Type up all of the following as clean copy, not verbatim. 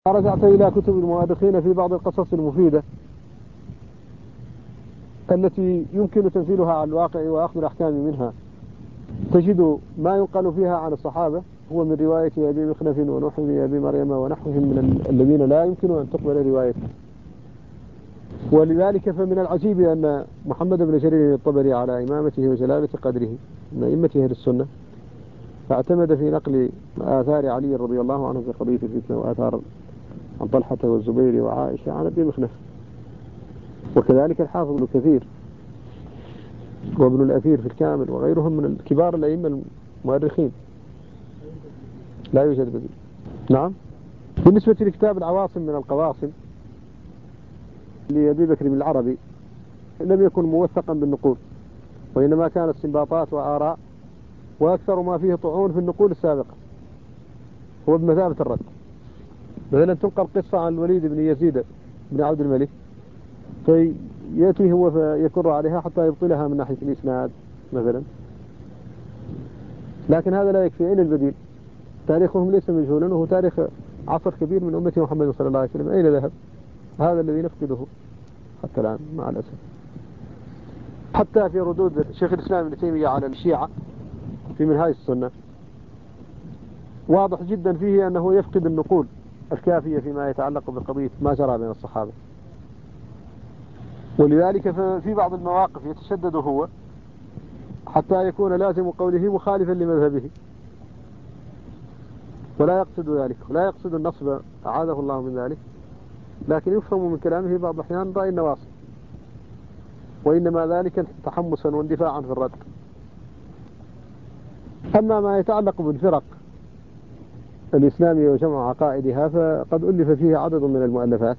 رجعت إلى كتب المؤرخين في بعض القصص المفيدة التي يمكن تمثيلها على الواقع وأخذ الأحكام منها، تجد ما ينقل فيها عن الصحابة هو من رواية أبي مخنف ونوح بن أبي مريم ونحوهم من الذين لا يمكن أن تقبل روايتهم. ولذلك فمن العجيب أن محمد بن جرير الطبري على إمامته وجلالة قدره من أئمة أهل السنة فاعتمد في نقل آثار علي رضي الله عنه في قضية الفتنة وآثار عن طلحة والزبير وعائشة عن أبي مخنف، وكذلك الحافظ ابن كثير وابن الأثير في الكامل وغيرهم من كبار الأئمة المؤرخين. لا يوجد بديل. نعم. بالنسبة لكتاب العواصم من القواصم لأبي بكر بن العربي لم يكن موثقا بالنقول، وإنما كانت استنباطات وآراء، وأكثر ما فيه طعون في النقول السابقة، هو بمثابة الرد. مثلا تنقل قصة عن الوليد بن يزيد بن عبد الملك فيأتي هو فيكر عليها حتى يبطلها من ناحية الإسناد مثلا، لكن هذا لا يكفي. أين البديل؟ تاريخهم ليس مجهولا، وهو تاريخ عصر كبير من أمة محمد صلى الله عليه وسلم. أين ذهب؟ هذا الذي نفقده حتى الآن مع الأسف. حتى في ردود شيخ الإسلام ابن تيمية على الشيعة في منهاج السنة واضح جدا فيه أنه يفقد النقول الكافية فيما يتعلق بقضية ما جرى بين الصحابة، ولذلك في بعض المواقف يتشدد هو حتى يكون لازم قوله مخالفا لمذهبه، ولا يقصد ذلك، ولا يقصد النصب أعاذه الله من ذلك، لكن يفهم من كلامه بعض الأحيان رأي النواصب، وإنما ذلك تحمسا واندفاعا في الرد. أما ما يتعلق بالفرق الإسلامية وجمع عقائدها فقد ألف فيه عدد من المؤلفات،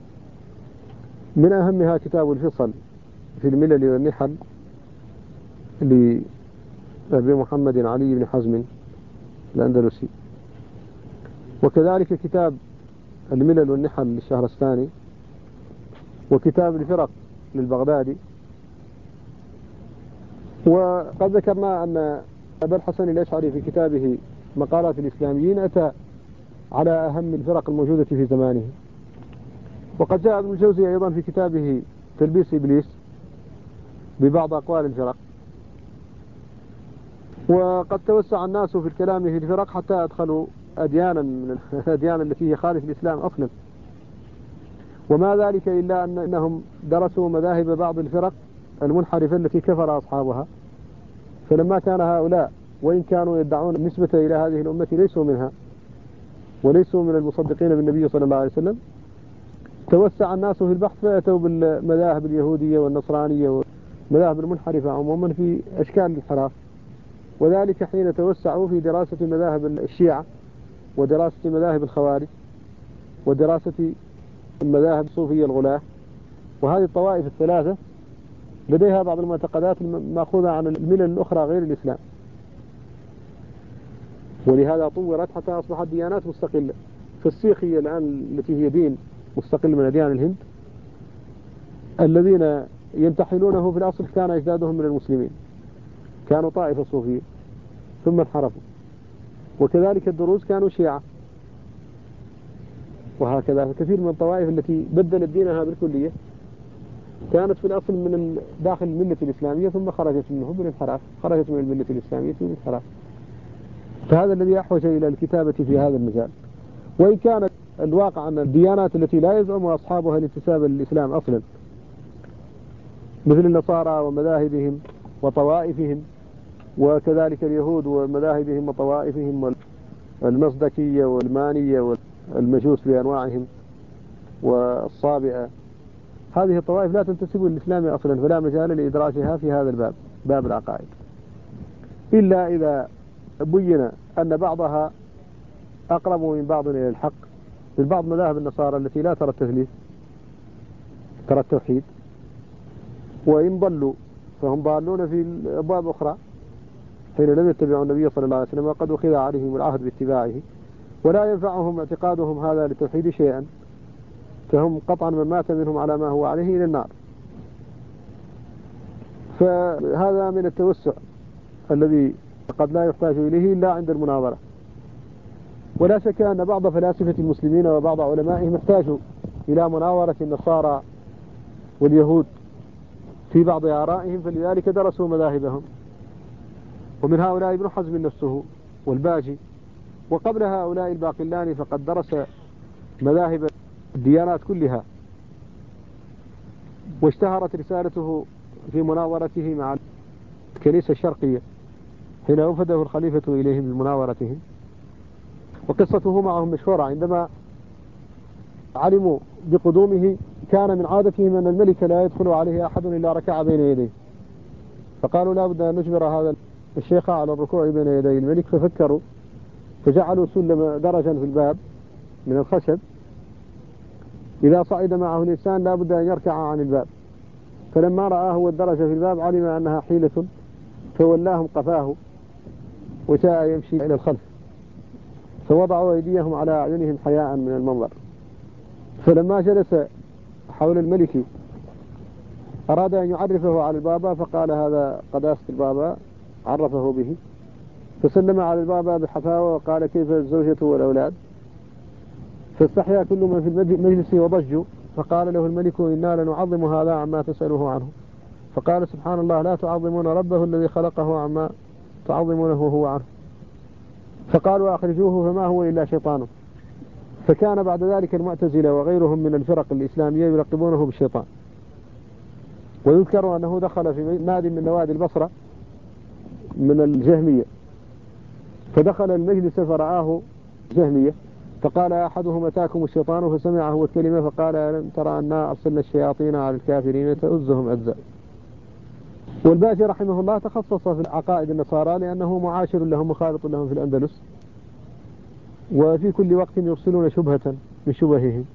من أهمها كتاب الفصل في الملل والنحل لأبي محمد علي بن حزم الأندلسي، وكذلك كتاب الملل والنحل للشهرستاني، وكتاب الفرق للبغدادي. وقد ذكرنا أن أبا الحسن الأشعري في كتابه مقالات الإسلاميين أتى على أهم الفرق الموجودة في زمانه. وقد جاء ابن الجوزي أيضا في كتابه تلبيس إبليس ببعض أقوال الفرق. وقد توسع الناس في الكلام في الفرق حتى أدخلوا أديانا من الأديان التي هي خارج الإسلام أصلا، وما ذلك إلا أنهم درسوا مذاهب بعض الفرق المنحرفة التي كفر أصحابها. فلما كان هؤلاء وإن كانوا يدعون النسبة إلى هذه الأمة ليسوا منها وليسوا من المصدقين بالنبي صلى الله عليه وسلم، توسع الناس في البحث فأتوا بالمذاهب اليهودية والنصرانية والمذاهب المنحرفة عموما في أشكال الانحراف، وذلك حين توسعوا في دراسة مذاهب الشيعة ودراسة مذاهب الخوارج ودراسة المذاهب الصوفية الغلاة. وهذه الطوائف الثلاثة لديها بعض المعتقدات المأخوذة عن الملل الأخرى غير الإسلام، ولهذا طورت حتى أصبحت ديانات مستقلة. فالسيخية الآن التي هي دين مستقل من أديان الهند، الذين ينتحلونه في الأصل كان أجدادهم من المسلمين، كانوا طائفة صوفية ثم انحرفوا. وكذلك الدروز كانوا شيعة، وهكذا كثير من الطوائف التي بدلت دينها بالكلية كانت في الأصل من داخل الملة الإسلامية ثم خرجت منه بالانحراف، خرجت من الملة الإسلامية بالانحراف. فهذا الذي أحوج إلى الكتابة في هذا المجال. وإن كان الواقع أن الديانات التي لا يزعم أصحابها الانتساب للإسلام أصلا مثل النصارى ومذاهبهم وطوائفهم، وكذلك اليهود ومذاهبهم وطوائفهم والمصدكية والمانية والمجوس بأنواعهم والصابئة، هذه الطوائف لا تنتسب للإسلام أصلا، فلا مجال لإدراجها في هذا الباب، باب العقائد، إلا إذا بين أن بعضها أقرب من بعض إلى الحق، من بعض مذاهب النصارى التي لا ترى التثليث، ترى التوحيد، وإن ضلوا فهم ضالون في أبواب أخرى حين لم يتبعوا النبي صلى الله عليه وسلم وقد أخذ عليهم العهد باتباعه، ولا ينفعهم اعتقادهم هذا للتوحيد شيئا، فهم قطعا من مات منهم على ما هو عليه إلى النار. فهذا من التوسع الذي قد لا يحتاج إليه إلا عند المناظرة. ولا شك أن بعض فلاسفة المسلمين وبعض علمائهم احتاجوا إلى مناورة النصارى واليهود في بعض آرائهم، فلذلك درسوا مذاهبهم، ومن هؤلاء ابن حزم نفسه والباجي، وقبل هؤلاء الباقلاني فقد درس مذاهب الديانات كلها، واشتهرت رسالته في مناورته مع الكنيسة الشرقية حين وفده الخليفة إليهم بمناورتهم. وقصته معهم مشهورة، عندما علموا بقدومه كان من عادتهم أن الملك لا يدخل عليه أحد إلا ركع بين يديه، فقالوا لا بد أن نجبر هذا الشيخ على الركوع بين يدي الملك، ففكروا فجعلوا سلم درجا في الباب من الخشب، إذا صعد معه الإنسان لا بد أن يركع عن الباب، فلما رآه الدرجة في الباب علم أنها حيلة فولاهم قفاه وجاء يمشي إلى الخلف، فوضعوا أيديهم على أعينهم حياء من المنظر. فلما جلس حول الملك أراد أن يعرفه على البابا، فقال هذا قداسة البابا، عرفه به، فسلم على البابا بحفاوة وقال كيف الزوجة والأولاد، فاستحيا كل من في المجلس وضجوا، فقال له الملك إنا لنعظم هذا عما تسأله عنه، فقال سبحان الله لا تعظمون ربه الذي خلقه عما تعظمونه هو عنه، فقالوا أخرجوه فما هو إلا شيطانه. فكان بعد ذلك المعتزلة وغيرهم من الفرق الإسلامية يلقبونه بالشيطان. ويذكر أنه دخل في نادي من نوادي البصرة من الجهمية، فدخل المجلس فرآه جهمية، فقال أحدهم أتاكم الشيطان، فسمعه الكلمة فقال ألم ترى أنا أرسلنا الشياطين على الكافرين تؤزهم أجزاء. والباجي رحمه الله تخصص في عقائد النصارى لأنه معاشر لهم مخالط لهم في الأندلس، وفي كل وقت يرسلون شبهة من شبههم.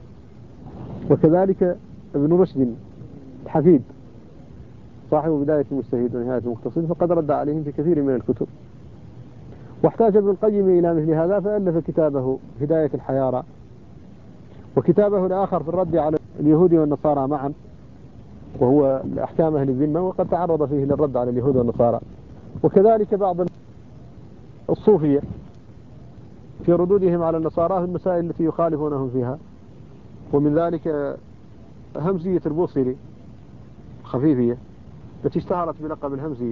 وكذلك ابن رشد الحفيد صاحب بداية المجتهد ونهاية المقتصد فقد رد عليهم في كثير من الكتب. واحتاج ابن القيم إلى مثل هذا فألف كتابه هداية الحيارى، وكتابه الآخر في الرد على اليهود والنصارى معا، وهو الأحكام أهل الذمة، وقد تعرض فيه للرد على اليهود والنصارى. وكذلك بعض الصوفية في ردودهم على النصارى في المسائل التي يخالفونهم فيها، ومن ذلك همزية البوصيري خفيفية التي اشتهرت بلقب الهمزية،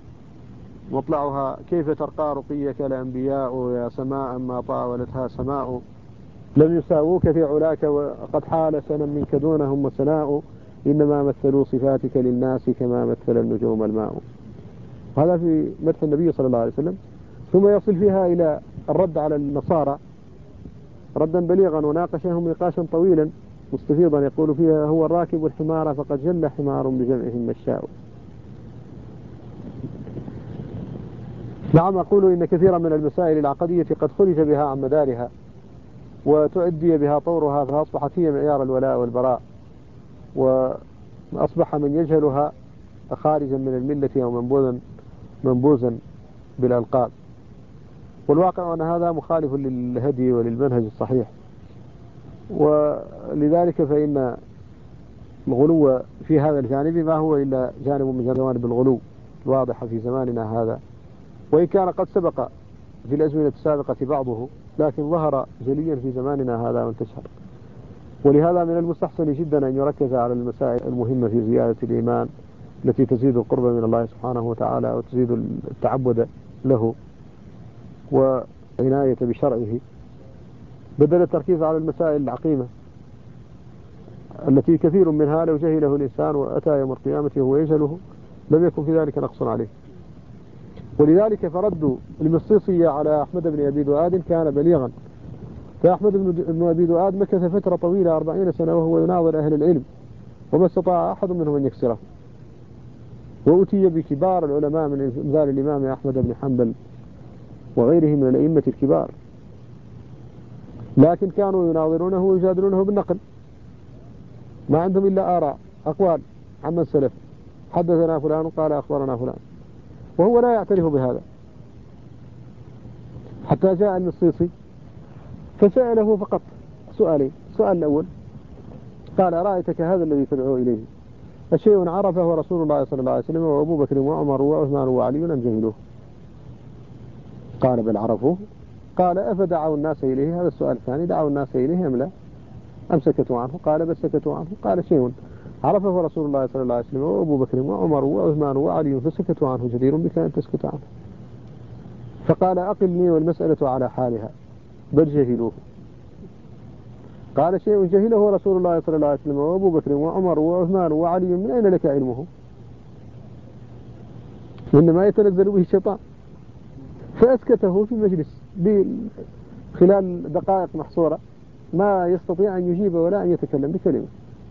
مطلعها كيف ترقى رقيك الأنبياء يا سماء ما طاولتها سماء، لم يساووك في علاك وقد حال سنا منك دونهم وسناء، إنما مثلوا صفاتك للناس كما مثل النجوم الماء. هذا في مدح النبي صلى الله عليه وسلم. ثم يصل فيها إلى الرد على النصارى ردا بليغا، وناقشهم نقاشا طويلا مستفيضا، يقول فيها هو الراكب الحمار فقد جل حمار بجمعهم مشاء. نعم، أقول إن كثيرا من المسائل العقدية قد خرج بها عن مدارها وتؤدي بها طورها، فأصبحت هي معيار الولاء والبراء، وأصبح من يجهلها خارجا من الملة أو منبوذا بالألقاب. والواقع أن هذا مخالف للهدي وللمنهج الصحيح، ولذلك فإن الغلو في هذا الجانب ما هو إلا جانب من جوانب الغلو الواضحة في زماننا هذا، وإن كان قد سبق في الأزمنة السابقة بعضه، لكن ظهر جليا في زماننا هذا وانتشر. ولهذا من المستحسن جدا أن يركز على المسائل المهمة في زيادة الإيمان التي تزيد القرب من الله سبحانه وتعالى وتزيد التعبد له وعناية بشرعه، بدل التركيز على المسائل العقيمة التي كثير منها لو جهله الإنسان وأتى يوم القيامة وهو يجهله لم يكن في ذلك نقص عليه. ولذلك فرد المصيصية على أحمد بن أبي دؤاد كان بليغا، فأحمد بن أبي دؤاد مكث فترة طويلة 40 سنة وهو يناظر أهل العلم، وما استطاع أحد منهم أن يكسره، وأتي بكبار العلماء من أمثال الإمام أحمد بن حنبل وغيره من الأئمة الكبار، لكن كانوا يناظرونه ويجادلونه بالنقل، ما عندهم إلا آراء أقوال عمن سلف، حدثنا فلان قال أخبرنا فلان، وهو لا يعترف بهذا. حتى جاء المصيصي فسأله فقط سؤالين. السؤال الأول قال رأيتك هذا الذي تدعو إليه الشيء عرفه رسول الله صلى الله عليه وسلم وأبو بكر وعمر وعثمان وعلي أم جهلوه؟ قال بل عرفوه قال أفدعوا الناس إليه؟ هذا السؤال الثاني، دعوا الناس إليه أم لا؟ أم سكتوا عنه؟ قال بل سكتوا عنه. قال شيء عرفه رسول الله صلى الله عليه وسلم وأبو بكر وعمر وعثمان وعلي فسكتوا عنه، جدير بك أن تسكت عنه. فقال أقلني والمسألة على حالها بل جهلوه. قال شيء جهله رسول الله صلى الله عليه وسلم وأبو بكر وعمر وعثمان وعلي، من أين لك علمه؟ إنما يتنزل به الشيطان. فأسكته في مجلس خلال دقائق محصورة، ما يستطيع أن يجيب ولا أن يتكلم بكلمة.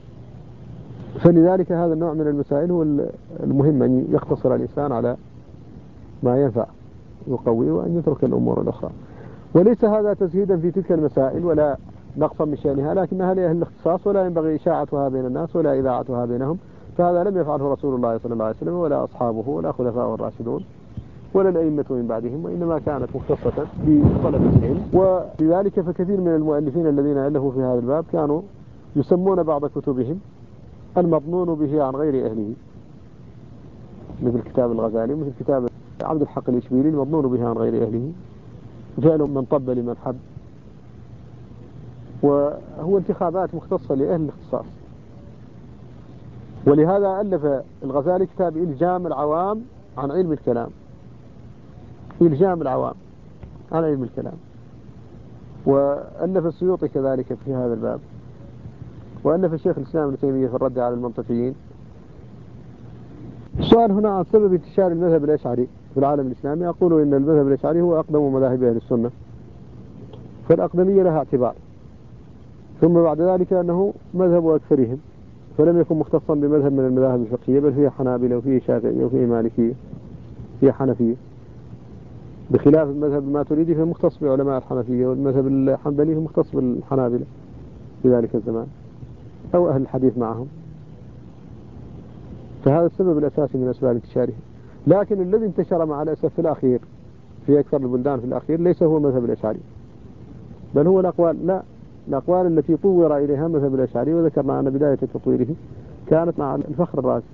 فلذلك هذا النوع من المسائل هو المهم أن يقتصر الإنسان على ما ينفع يقوي، وأن يترك الأمور الأخرى. وليس هذا تزهيدا في تلك المسائل ولا نقصا من شأنها، لكنها لأهل الاختصاص ولا ينبغي إشاعتها بين الناس ولا إذاعتها بينهم. فهذا لم يفعله رسول الله صلى الله عليه وسلم ولا أصحابه ولا خلفاء الراشدون ولا الأئمة من بعدهم، وإنما كانت مختصة بطلبة العلم. ولذلك فكثير من المؤلفين الذين ألفوا في هذا الباب كانوا يسمون بعض كتبهم المظنون به عن غير أهله، مثل كتاب الغزالي، مثل كتاب عبد الحق الإشبيلي المظنون به عن غير أهله، فعل من طب لمن حب. وهو انتخابات مختصة لأهل الاختصاص. ولهذا ألف الغزالي كتاب إلجام العوام عن علم الكلام، إلجام العوام عن علم الكلام. وألف السيوطي كذلك في هذا الباب، وألف الشيخ الإسلام ابن تيمية في الرد على المنطقيين. السؤال هنا عن سبب انتشار المذهب الأشعري في العالم الإسلامي. أقول إن المذهب الأشعري هو أقدم مذاهب أهل السنة، فالأقدمية لها اعتبار. ثم بعد ذلك أنه مذهب أكثرهم، فلم يكن مختصا بمذهب من المذاهب الفقهية، بل فيه حنابلة وفيه شافعية وفيه مالكية وفيه حنفية، بخلاف المذهب الماتريدي فهو مختص بعلماء الحنفية، والمذهب الحنبلي هو مختص بالحنابلة في ذلك الزمان أو أهل الحديث معهم. فهذا السبب الأساسي من أسباب انتشاره. لكن الذي انتشر مع الأسف في الأخير في أكثر البلدان في الأخير ليس هو مذهب الأشعري، بل هو الأقوال التي طور إليها مذهب الأشعري. وذكرنا أن بداية تطويره كانت مع الفخر الرازي.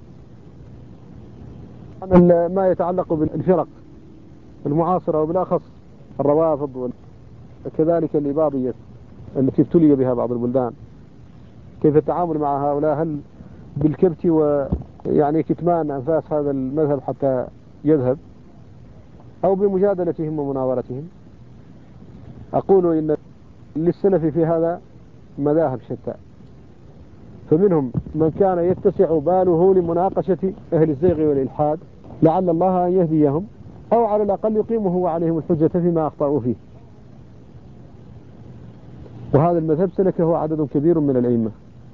ما يتعلق بالفرق المعاصرة وبالأخص الروافض وكذلك الإباضية التي ابتلي بها بعض البلدان، كيف التعامل مع هؤلاء؟ هل بالكبت ويعني كتمان أنفاس هذا المذهب حتى يذهب، أو بمجادلتهم ومناورتهم؟ أقول إن للسلف في هذا مذاهب شتى، فمنهم من كان يتسع باله لمناقشة أهل الزيغ والإلحاد لعل الله أن يهديهم، أو على الأقل يقيمه وعليهم الحجة فيما أخطأوا فيه. وهذا المذهب سلكه عدد كبير من الأئمة،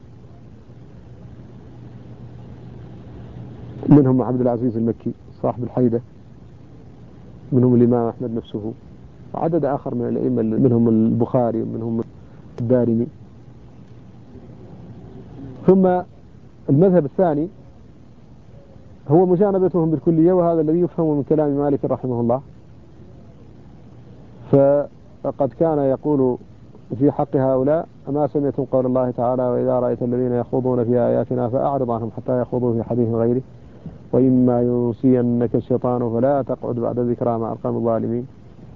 منهم عبد العزيز المكي صاحب الحيدة، منهم الإمام أحمد نفسه، وعدد آخر من الأئمة، منهم البخاري ومنهم الدارمي. ثم المذهب الثاني هو مجانبتهم بالكلية، وهذا الذي يفهم من كلام مالك رحمه الله. فقد كان يقول في حق هؤلاء: أما سمعتم قول الله تعالى: وإذا رأيت الذين يخوضون في آياتنا فأعرض عنهم حتى يخوضوا في حديث غيره وإما ينسينك الشيطان فلا تقعد بعد ذكرى مع القوم الظالمين.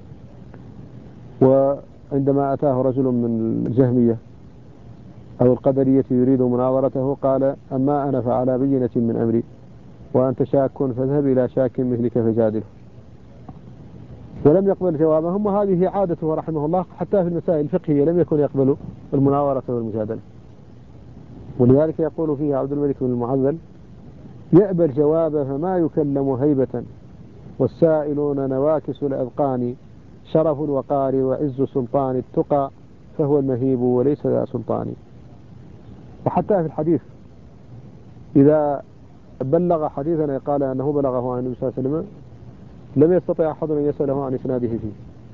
وعندما أتاه رجل من الجهمية أو القدرية يريد مناظرته قال: أما أنا فعلى بينة من أمري وأنت شاك فاذهب إلى شاك مثلك فجادله. ولم يقبل جوابهم، وهذه عادته رحمه الله حتى في المسائل الفقهية لم يكن يقبل المناظرة والمجادلة. ولذلك يقول فيه عبد الملك بن المعذل: يأبى الجواب فما يكلم هيبة والسائلون نواكس الأذقان شرف الوقار وعز سلطان التقى فهو المهيب وليس ذا سلطان. وحتى في الحديث إذا بلغ حديثا قال أنه بلغه عن النبي صلى الله عليه وسلم لم يستطع أحد أن يسأله عن إسناده فيه.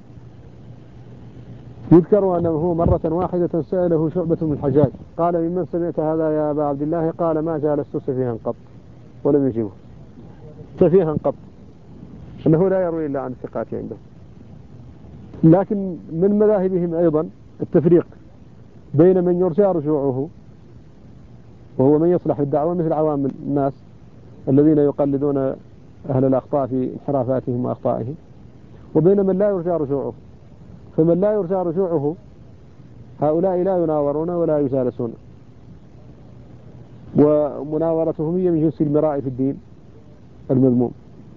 يذكر أنه مرة واحدة سأله شعبة بن الحجاج قال: ممن سمعت هذا يا أبا عبد الله؟ قال: ما جالست سفيها قط، ولم يجيبه. سفيها قط أنه لا يروي إلا عن الثقات عنده. لكن من مذاهبهم أيضا التفريق بين من يرجى رجوعه وهو من يصلح الدعوة مثل عوام الناس الذين يقلدون أهل الأخطاء في انحرافاتهم وأخطائهم، وبين من لا يرجى رجوعه. فمن لا يرجى رجوعه هؤلاء لا يناورون ولا يجالسون، ومناورتهم هي من جنس المراء في الدين المذموم.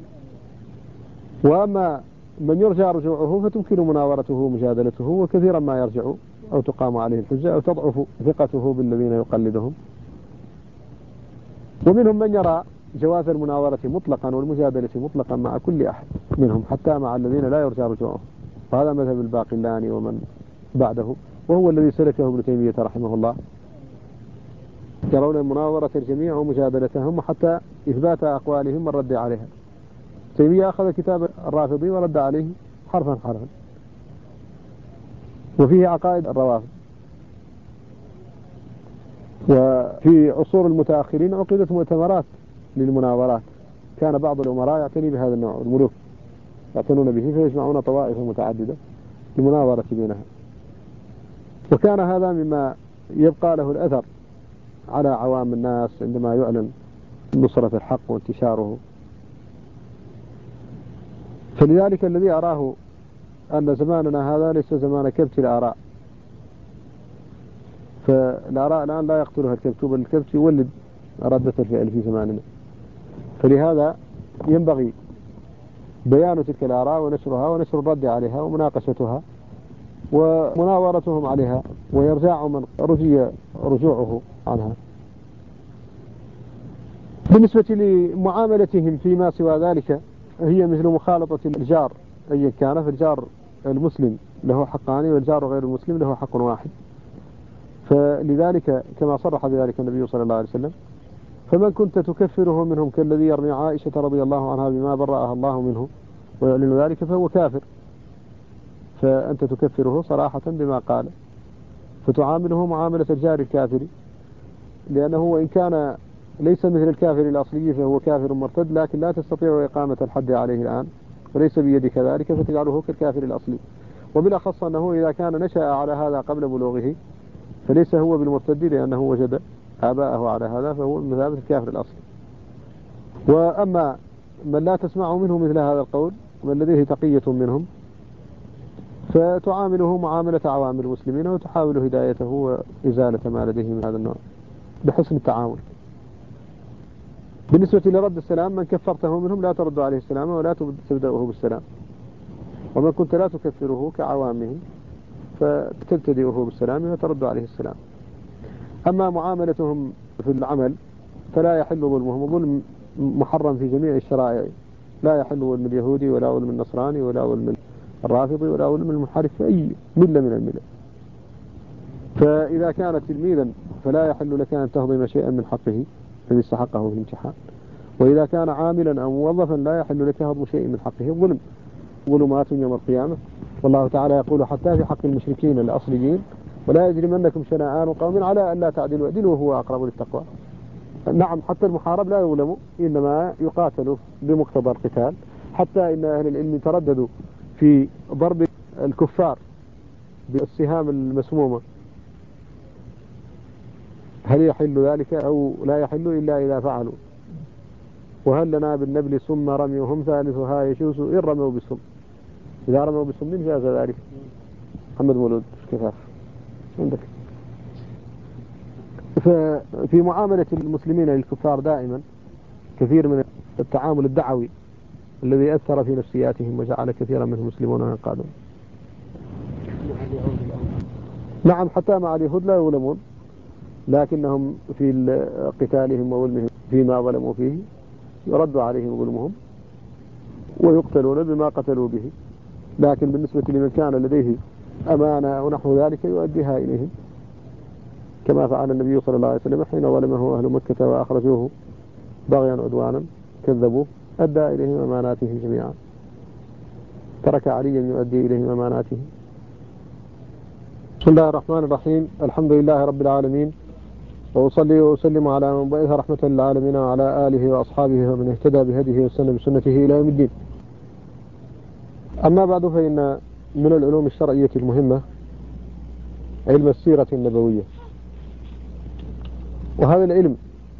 وأما من يرجى رجوعه فتمكن مناورته ومجادلته، وكثيرا ما يرجع أو تقام عليه الحجة أو تضعف ثقته بالذين يقلدهم. ومنهم من يرى جواز المناورة مطلقا والمجادلة مطلقا مع كل أحد منهم، حتى مع الذين لا يرجى رجوعهم، وهذا مذهب الباقلاني ومن بعده، وهو الذي سلكه ابن تيمية رحمه الله. يرون مناورة الجميع ومجادلتهم وحتى إثبات أقوالهم والرد عليها. تيمية أخذ كتاب الرافضي ورد عليه حرفا حرفا، وفيه عقائد الروافض. وفي عصور المتأخرين عقدت مؤتمرات للمناورات، كان بعض الأمراء يعتني بهذا النوع، الملوك يعتنون به فيجمعون طوائف متعددة لمناورة بينها، وكان هذا مما يبقى له الأثر على عوام الناس عندما يعلن نصرة الحق وانتشاره. فلذلك الذي أراه أن زماننا هذا ليس زمان كبت الآراء، فالآراء الآن لا يقتلها الكبت، بل الكبت يولد ردة الفعل في زماننا. فلهذا ينبغي بيان تلك الآراء ونشرها ونشر الرد عليها ومناقشتها ومناورتهم عليها، ويرجع من رجي رجوعه عنها. بالنسبة لمعاملتهم فيما سوى ذلك هي مثل مخالطة الجار أي كان، فالجار المسلم له حقان والجار غير المسلم له حق واحد. فلذلك كما صرح بذلك النبي صلى الله عليه وسلم: فمن كنت تكفره منهم كالذي يرمي عائشة رضي الله عنها بما برأها الله منه ويعلن ذلك فهو كافر. فأنت تكفره صراحة بما قال، فتعامله معاملة الجار الكافر، لأنه وإن كان ليس مثل الكافر الأصلي فهو كافر مرتد، لكن لا تستطيع إقامة الحد عليه الآن وليس بيدك ذلك، فتجعله كالكافر الأصلي. وبالأخص أنه إذا كان نشأ على هذا قبل بلوغه فليس هو بالمرتد، لأنه وجد آباءه على هذا، فهو من مثابة الكافر الأصلي. وأما من لا تسمع منه مثل هذا القول ومن لديه تقية منهم فتعامله معاملة عوام المسلمين وتحاول هدايته وإزالة ما لديه من هذا النوع بحسن التعامل. بالنسبة لرد السلام، من كفرته منهم لا ترد عليه السلام ولا تبدأه بالسلام، ومن كنت لا تكفره كعوامهم فتبتدئه بالسلام وترد عليه السلام. أما معاملتهم في العمل فلا يحل ظلمهم، وظلم محرم في جميع الشرائع، لا يحل ظلم اليهودي ولا ظلم النصراني ولا ظلم الرافضي ولا ظلم المنحرف في أي ملة من الملل. فإذا كان تلميذا فلا يحل لك أن تهضم شيئا من حقه الذي استحقه في الامتحان، وإذا كان عاملا أو موظفا لا يحل لك هضم شيء من حقه. الظلم ظلمات يوم القيامة، والله تعالى يقول حتى في حق المشركين الأصليين: ولا يجرمنكم شنآن قوم على أن لا تعدلوا اعدلوا وهو أقرب للتقوى. نعم، حتى المحارب لا يظلم، إنما يقاتل بمقتضى القتال. حتى إن أهل العلم ترددوا في ضرب الكفار بالسهام المسمومة، هل يحل ذلك أو لا يحل إلا إذا فعلوا. وهل لنا بالنبل سم رميهم ثالثها يشوس إن رموا بسم، إذا رموا بسم جاز ذلك. محمد مولود كفاف عندك. ففي معاملة المسلمين للكفار دائما كثير من التعامل الدعوي الذي أثر في نفسياتهم وجعل كثيرا منهم مسلمون وينقادون. نعم، حتى مع اليهود لا يظلمون، لكنهم في قتالهم وظلمهم فيما ظلموا فيه يرد عليهم ظلمهم ويقتلون بما قتلوا به. لكن بالنسبة لمن كان لديه أمانة ونحو ذلك يؤديها إليهم، كما فعل النبي صلى الله عليه وسلم حين ظلمه أهل مكة وأخرجوه بغيا عدوانا كذبوه، أدى إليهم أماناتهم جميعا، ترك عليا يؤدي إليهم أماناتهم. بسم الله الرحمن الرحيم، الحمد لله رب العالمين، وأصلي وأسلم على من بعث رحمة للعالمين وعلى آله وأصحابه ومن اهتدى بهديه وسن بسنته إلى يوم الدين. أما بعد، فإن من العلوم الشرعية المهمة علم السيرة النبوية، وهذا العلم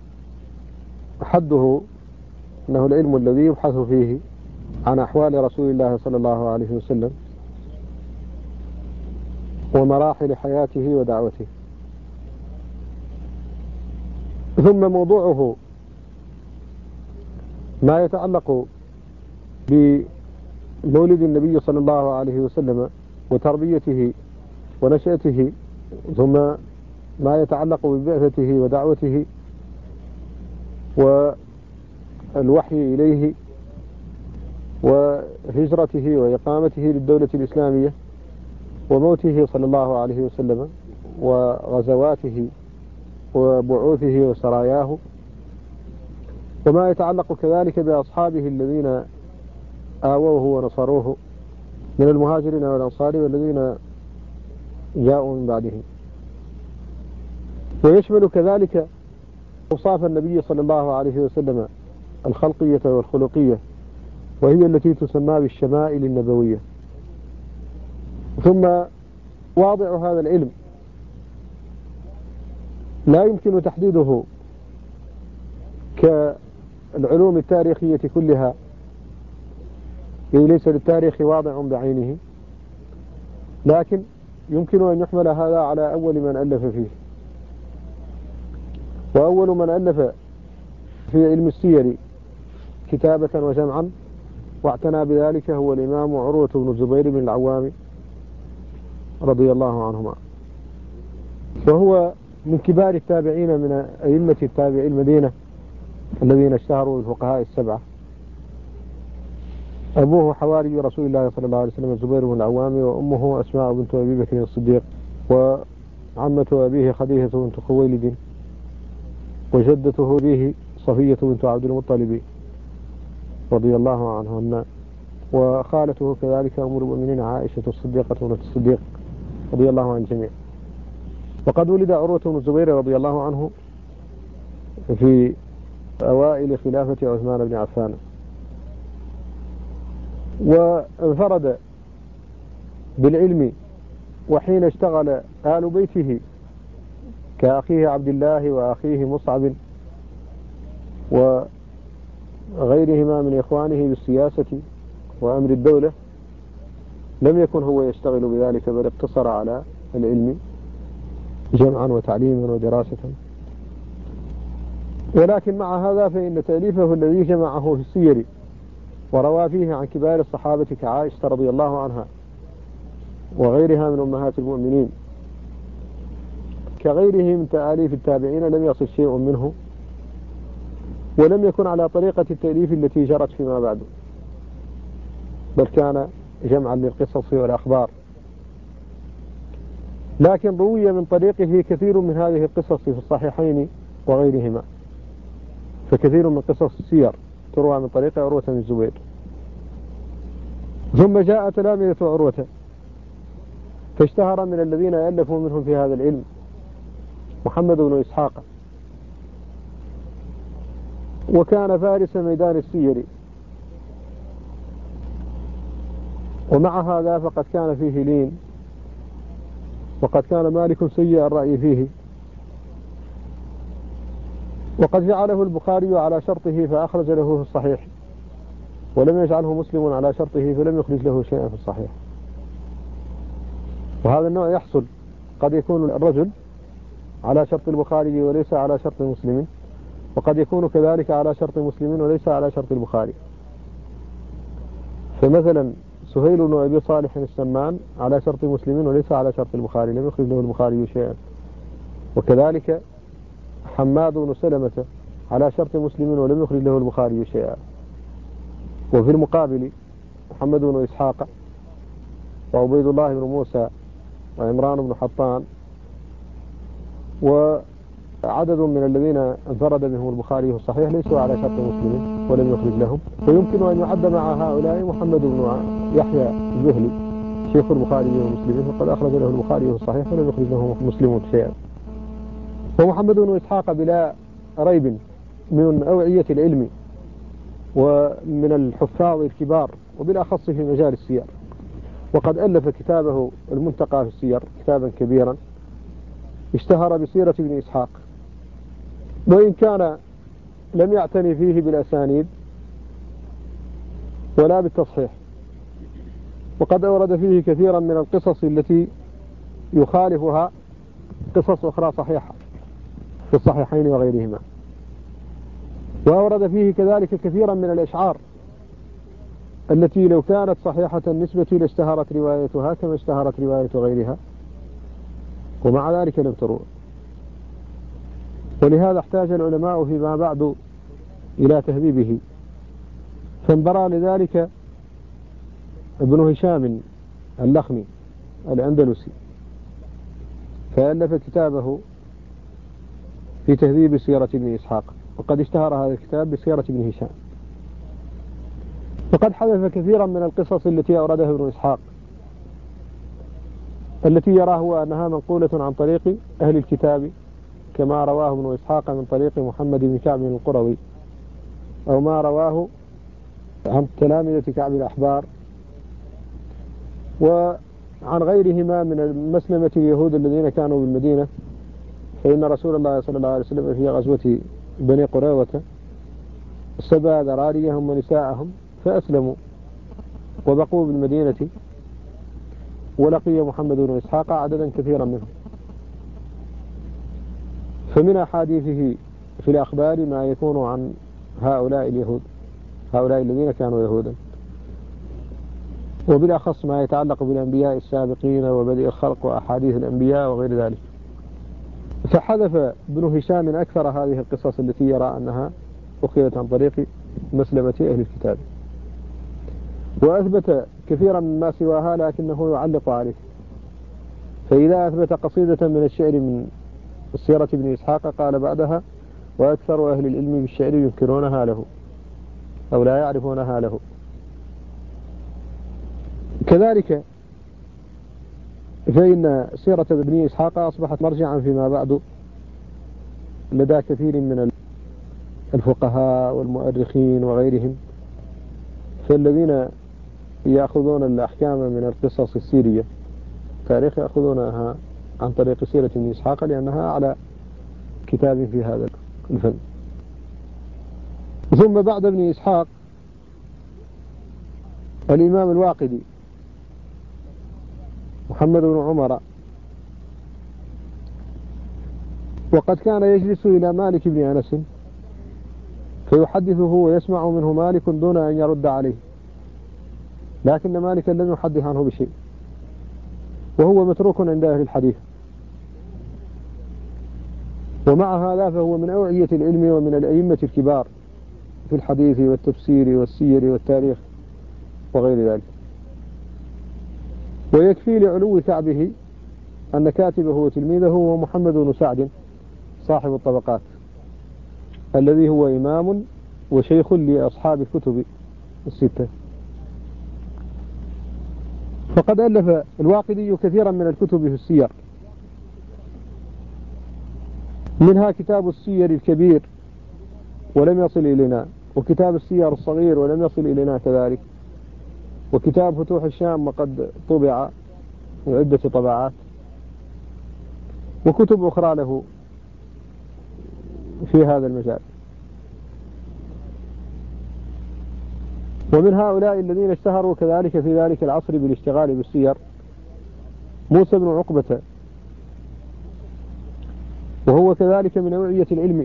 حده أنه العلم الذي يبحث فيه عن أحوال رسول الله صلى الله عليه وسلم ومراحل حياته ودعوته. ثم موضوعه ما يتعلق بمولد النبي صلى الله عليه وسلم وتربيته ونشأته، ثم ما يتعلق ببعثته ودعوته والوحي إليه وهجرته وإقامته للدولة الإسلامية وموته صلى الله عليه وسلم وغزواته وبعوثه وسراياه، وما يتعلق كذلك بأصحابه الذين آووه ونصروه من المهاجرين والأنصار والذين جاءوا من بعدهم. ويشمل كذلك أوصاف النبي صلى الله عليه وسلم الخلقية والخلقية، وهي التي تسمى بالشمائل النبوية. ثم واضع هذا العلم لا يمكن تحديده كالعلوم التاريخية كلها، إذ ليس للتاريخ واضع بعينه، لكن يمكن أن يحمل هذا على أول من ألف فيه. وأول من ألف في علم السير كتابة وجمعا واعتنى بذلك هو الإمام عروة بن الزبير بن العوام رضي الله عنهما، وهو من كبار التابعين من أئمة التابعي المدينة الذين اشتهروا بالفقهاء السبعة. أبوه حواري رسول الله صلى الله عليه وسلم الزبير بن العوام، وأمه أسماء بنت أبي بكر الصديق، وعمة أبيه خديجة بنت خويلد، وجدته به صفية بنت عبد المطلب رضي الله عنهن، وخالته كذلك أم المؤمنين عائشة الصديقة بنت الصديق رضي الله عن الجميع. وقد ولد عروة بن الزبير رضي الله عنه في أوائل خلافة عثمان بن عفان، وانفرد بالعلم وحين اشتغل آل بيته كأخيه عبد الله وأخيه مصعب وغيرهما من إخوانه بالسياسة وأمر الدولة، لم يكن هو يشتغل بذلك، بل اقتصر على العلم جمعا وتعليما ودراسة. ولكن مع هذا فإن تأليفه الذي جمعه في السير وروى فيه عن كبار الصحابة كعائشة رضي الله عنها وغيرها من أمهات المؤمنين كغيره من تأليف التابعين لم يصل شيء منه، ولم يكن على طريقة التأليف التي جرت فيما بعد، بل كان جمعا للقصص والأخبار. لكن روي من طريقه كثير من هذه القصص في الصحيحين وغيرهما، فكثير من قصص السير تروى من طريق عروة بن الزبير. ثم جاء تلامذة عروة فاشتهر من الذين ألفوا منهم في هذا العلم محمد بن إسحاق، وكان فارس ميدان السير، ومع هذا فقد كان فيه لين، وقد كان مالك سيء الرأي فيه، وقد جعله البخاري على شرطه فأخرج له في الصحيح، ولم يجعله مسلم على شرطه فلم يخرج له شيئا في الصحيح. وهذا النوع يحصل، قد يكون الرجل على شرط البخاري وليس على شرط مسلم، وقد يكون كذلك على شرط مسلم وليس على شرط البخاري. فمثلا سهيل بن أبي صالح السمان على شرط مسلم وليس على شرط البخاري، لم يخرج له البخاري شيئا. وكذلك حماد بن سلمة على شرط مسلم ولم يخرج له البخاري شيئا. وفي المقابل محمد بن إسحاق وعبيد الله بن موسى وعمران بن حطان وعدد من الذين انفرد بهم البخاري في الصحيح ليسوا على شرط مسلم ولم يخرج لهم. ويمكن أن يعد مع هؤلاء محمد بن يحيى الزهلي شيخ البخاري ومسلم، فقد أخرج له البخاري في الصحيح ولم يخرج له مسلم شيئا. ومحمد بن إسحاق بلا ريب من أوعية العلم ومن الحفاظ الكبار، وبالأخص في مجال السير، وقد ألف كتابه المنتقى في السير كتابا كبيرا اشتهر بسيرة ابن إسحاق، وإن كان لم يعتني فيه بالأسانيد ولا بالتصحيح، وقد أورد فيه كثيرا من القصص التي يخالفها قصص أخرى صحيحة في الصحيحين وغيرهما. وأورد فيه كذلك كثيرا من الأشعار التي لو كانت صحيحة النسبة لاشتهرت روايتها كما اشتهرت رواية غيرها، ومع ذلك لم تروى. ولهذا احتاج العلماء فيما بعد إلى تهذيبه، فانبرى لذلك ابن هشام اللخمي الأندلسي، فألف كتابه في تهذيب سيرة ابن إسحاق، وقد اشتهر هذا الكتاب بسيرة ابن هشام. وقد حذف كثيرا من القصص التي أوردها ابن إسحاق، التي يراه هو أنها منقولة عن طريق أهل الكتاب، كما رواه ابن إسحاق من طريق محمد بن كعب القروي، أو ما رواه عن تلامذة كعب الأحبار، وعن غيرهما من مسلمة اليهود الذين كانوا بالمدينة. فإن رسول الله صلى الله عليه وسلم في غزوة بني قريظة سبى ذراريهم ونساءهم فأسلموا وبقوا بالمدينة، ولقي محمد بن إسحاق عددا كثيرا منهم. فمن أحاديثه في الأخبار ما يكون عن هؤلاء اليهود، هؤلاء الذين كانوا يهودا، وبالأخص ما يتعلق بالأنبياء السابقين وبدء الخلق وأحاديث الأنبياء وغير ذلك. فحذف ابن هشام من أكثر هذه القصص التي يرى أنها أخذت عن طريق مسلمة أهل الكتاب، وأثبت كثيرا مما سواها لكنه يعلق عليه. فإذا أثبت قصيدة من الشعر من سيرة ابن إسحاق قال بعدها: وأكثر أهل العلم بالشعر ينكرونها له أو لا يعرفونها له. كذلك فإن سيرة ابن إسحاق أصبحت مرجعا فيما بعد لدى كثير من الفقهاء والمؤرخين وغيرهم، فالذين يأخذون الأحكام من القصص السيرية تاريخ يأخذونها عن طريق سيرة ابن إسحاق، لأنها أعلى كتاب في هذا الفن. ثم بعد ابن إسحاق الإمام الواقدي محمد بن عمر، وقد كان يجلس إلى مالك بن أنس فيحدثه ويسمع منه مالك دون أن يرد عليه، لكن مالكا لم يحدث عنه بشيء، وهو متروك عند أهل الحديث. ومع هذا فهو من أوعية العلم ومن الأئمة الكبار في الحديث والتفسير والسير والتاريخ وغير ذلك. ويكفي لعلو كعبه أن كاتبه وتلميذه هو محمد بن سعد صاحب الطبقات، الذي هو إمام وشيخ لأصحاب الكتب الستة. فقد ألف الواقدي كثيرا من الكتب في السير، منها كتاب السير الكبير ولم يصل إلينا، وكتاب السير الصغير ولم يصل إلينا كذلك، وكتاب فتوح الشام وقد طبع عدة طبعات، وكتب أخرى له في هذا المجال. ومن هؤلاء الذين اشتهروا كذلك في ذلك العصر بالاشتغال بالسير موسى بن عقبة، وهو كذلك من أوعية العلم،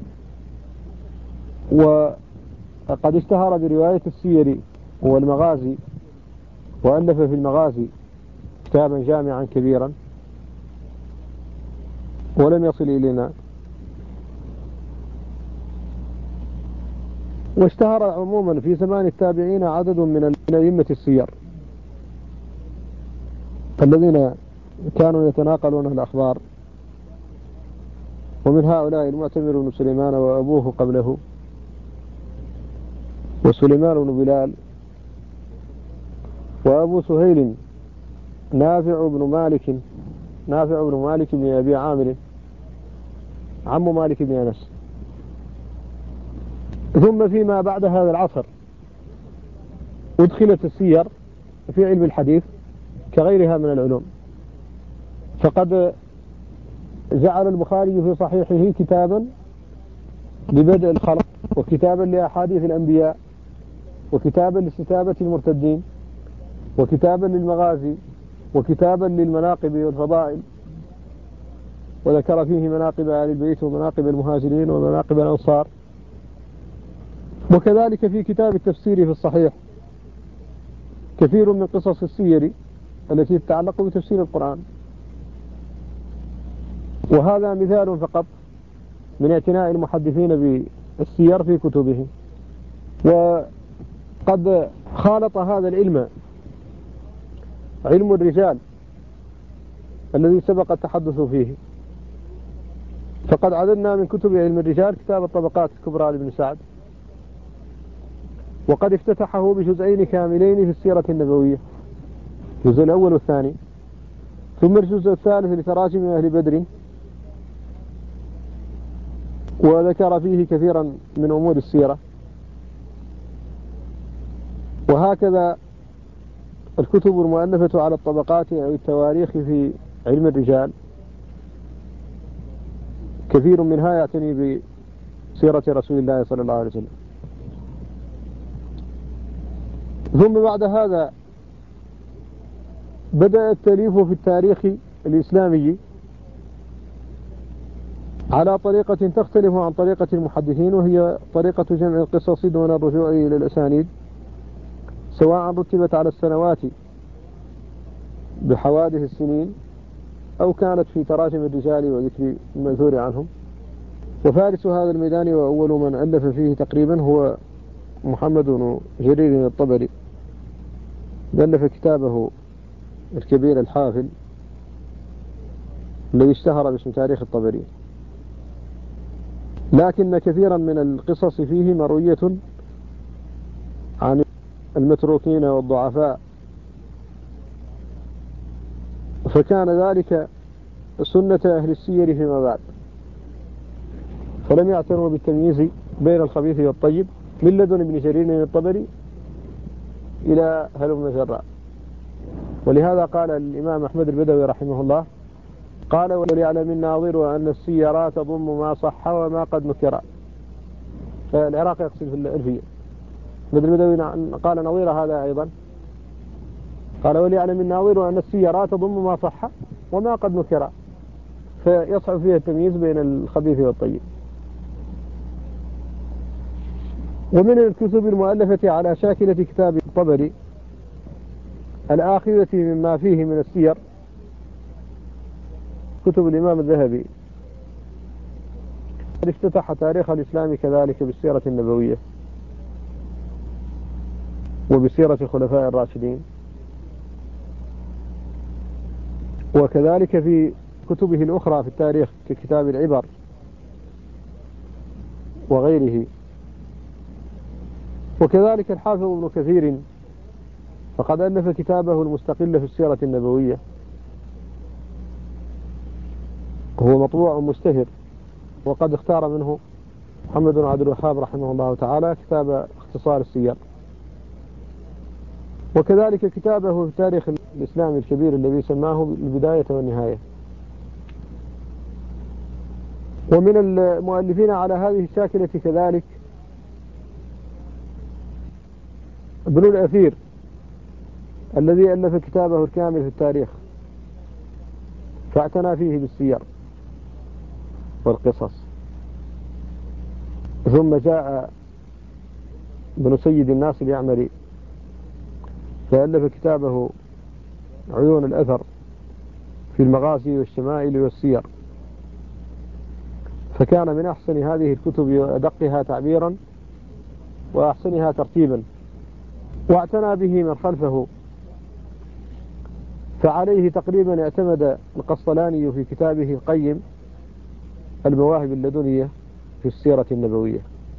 وقد اشتهر برواية السير والمغازي، وألف في المغازي كتابا جامعا كبيرا ولم يصل إلينا. واشتهر عموما في زمان التابعين عدد من أئمة السير الذين كانوا يتناقلون الأخبار، ومن هؤلاء المعتمر بن سليمان وأبوه قبله، وسليمان بن بلال، وأبو سهيل نافع بن مالك بن أبي عامر عم مالك بن أنس. ثم فيما بعد هذا العصر أدخلت السير في علم الحديث كغيرها من العلوم، فقد جعل البخاري في صحيحه كتابا لبدء الخلق، وكتابا لأحاديث الأنبياء، وكتابا لاستتابة المرتدين، وكتابا للمغازي، وكتابا للمناقب والفضائل، وذكر فيه مناقب آل البيت ومناقب المهاجرين ومناقب الأنصار. وكذلك في كتاب التفسير في الصحيح كثير من قصص السير التي تتعلق بتفسير القرآن، وهذا مثال فقط من اعتناء المحدثين بالسير في كتبهم. وقد خالط هذا العلم علم الرجال الذي سبق التحدث فيه، فقد عددنا من كتب علم الرجال كتاب الطبقات الكبرى لابن سعد، وقد افتتحه بجزئين كاملين في السيرة النبوية، الجزء الأول والثاني، ثم الجزء الثالث لتراجم أهل بدر، وذكر فيه كثيرا من أمور السيرة. وهكذا الكتب المؤلفة على الطبقات أو التواريخ في علم الرجال كثير منها يعتني بسيرة رسول الله صلى الله عليه وسلم. ثم بعد هذا بدأ التأليف في التاريخ الإسلامي على طريقة تختلف عن طريقة المحدثين، وهي طريقة جمع القصص دون الرجوع إلى الأسانيد، سواء رتبت على السنوات بحوادث السنين أو كانت في تراجم الرجال وذكر المأثور عنهم. وفارس هذا الميدان وأول من ألف فيه تقريبا هو محمد بن جرير الطبري، ألف كتابه الكبير الحافل الذي اشتهر باسم تاريخ الطبري، لكن كثيرا من القصص فيه مروية عن المتروكين والضعفاء، فكان ذلك سنة أهل السير فيما بعد، فلم يعتنوا بالتمييز بين الخبيث والطيب من لدن ابن جرير الطبري إلى هلم جراء. ولهذا قال الإمام أحمد البدوي رحمه الله، قال: وليعلم الناظر أن السيرات تضم ما صح وما قد نكر. فالعراق يقصد في الألفية. أحمد البدوي قال نظير هذا أيضا، قال: وليعلم الناظر أن السيرات تضم ما صح وما قد نكر، فيصعب فيها التمييز بين الخبيث والطيب. ومن الكتب المؤلفة على شاكلة كتاب الطبري الآخذة مما فيه من السير كتب الإمام الذهبي، افتتح تاريخ الإسلام كذلك بالسيرة النبوية وبسيرة الخلفاء الراشدين، وكذلك في كتبه الأخرى في التاريخ ككتاب العبر وغيره. وكذلك الحافظ ابن كثير فقد ألف كتابه المستقل في السيرة النبوية، هو مطبوع مشتهر، وقد اختار منه محمد بن عبد الوهاب رحمه الله تعالى كتاب اختصار السير. وكذلك كتابه في تاريخ الإسلام الكبير الذي سماه البداية والنهاية. ومن المؤلفين على هذه الشاكلة كذلك ابن الأثير الذي ألف كتابه الكامل في التاريخ، فاعتنى فيه بالسير والقصص. ثم جاء ابن سيد الناس اليعمري فألف كتابه عيون الأثر في المغازي والشمائل والسير، فكان من أحسن هذه الكتب وأدقها تعبيرا وأحسنها ترتيبا، واعتنى به من خلفه، فعليه تقريبا اعتمد القسطلاني في كتابه القيم المواهب اللدنية في السيرة النبوية.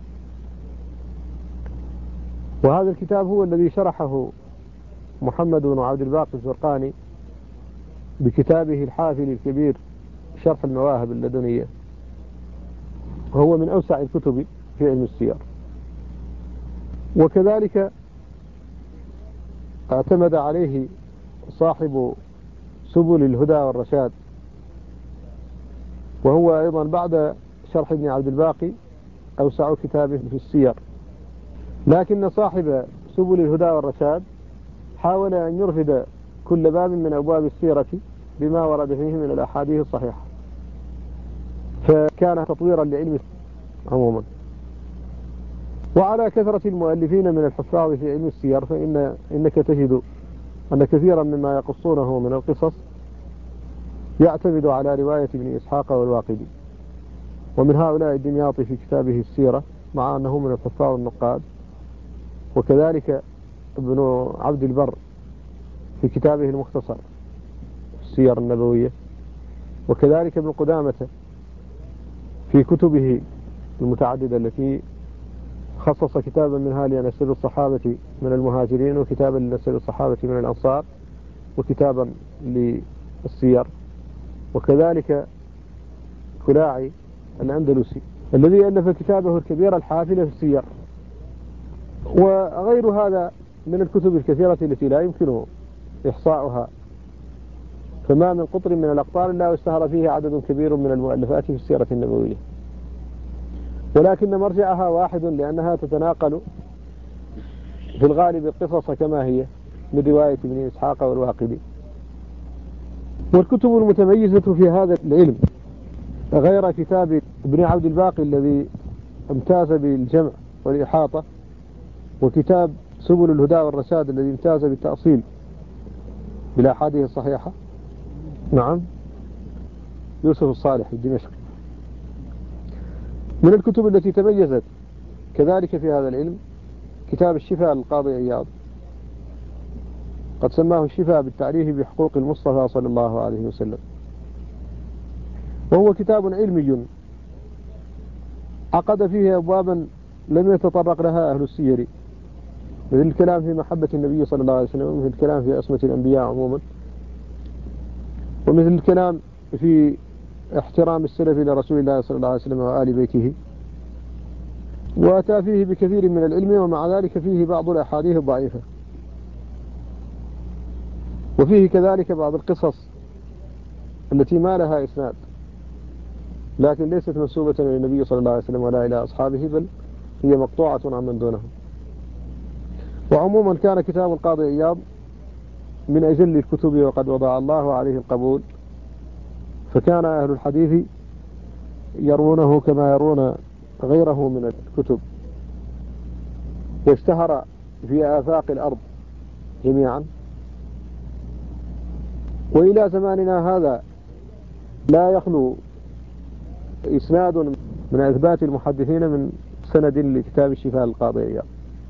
وهذا الكتاب هو الذي شرحه محمد بن عبد الباقي الزرقاني بكتابه الحافل الكبير شرح المواهب اللدنية، وهو من أوسع الكتب في علم السير. وكذلك اعتمد عليه صاحب سبل الهدى والرشاد، وهو أيضا بعد شرح ابن عبد الباقي أوسع كتابه في السير. لكن صاحب سبل الهدى والرشاد حاول أن يرفد كل باب من أبواب السيرة بما ورد فيه من الأحاديث الصحيحة، فكان تطويرا لعلم عموما. وعلى كثرة المؤلفين من الحفاظ في علم السير إنك تجد أن كثيرا مما يقصونه من القصص يعتمد على رواية ابن إسحاق والواقدي، ومن هؤلاء الدمياطي في كتابه السيرة مع أنه من الحفاظ النقاد، وكذلك ابن عبد البر في كتابه المختصر السير النبوية، وكذلك ابن قدامة في كتبه المتعددة التي خصص كتابا منها لنسب الصحابة من المهاجرين، وكتابا لنسب الصحابة من الأنصار، وكتابا للسير، وكذلك كلاعي الأندلسي الذي ألف كتابه الكبير الحافل في السير، وغير هذا من الكتب الكثيرة التي لا يمكن إحصاؤها، فما من قطر من الأقطار إلا واشتهر فيه عدد كبير من المؤلفات في السيرة النبوية، ولكن مرجعها واحد لأنها تتناقل في الغالب القصص كما هي من رواية ابن إسحاق والواقدي. والكتب المتميزة في هذا العلم غير كتاب ابن عبد الباقي الذي امتاز بالجمع والإحاطة، وكتاب سبل الهدى والرشاد الذي امتاز بالتأصيل بالأحاديث الصحيحة، نعم، يوسف الصالح الدمشقي. من الكتب التي تميزت كذلك في هذا العلم كتاب الشفاء للقاضي عياض، قد سماه الشفاء بالتعريف بحقوق المصطفى صلى الله عليه وسلم، وهو كتاب علمي عقد فيه أبوابا لم يتطرق لها أهل السير، مثل الكلام في محبة النبي صلى الله عليه وسلم، ومثل الكلام في أسمة الأنبياء عموما، ومثل الكلام في احترام السلف لرسول الله صلى الله عليه وسلم وآل بيته، وأتى فيه بكثير من العلم، ومع ذلك فيه بعض الأحاديث الضعيفة، وفيه كذلك بعض القصص التي ما لها إسناد لكن ليست منسوبة إلى النبي صلى الله عليه وسلم ولا إلى أصحابه، بل هي مقطوعة عمن دونهم. وعموما كان كتاب القاضي عياض من أجل الكتب، وقد وضع الله عليه القبول، فكان أهل الحديث يرونه كما يرون غيره من الكتب، واشتهر في آفاق الأرض جميعا. وإلى زماننا هذا لا يخلو إسناد من أثبات المحدثين من سند لكتاب الشفاء للقاضي عياض.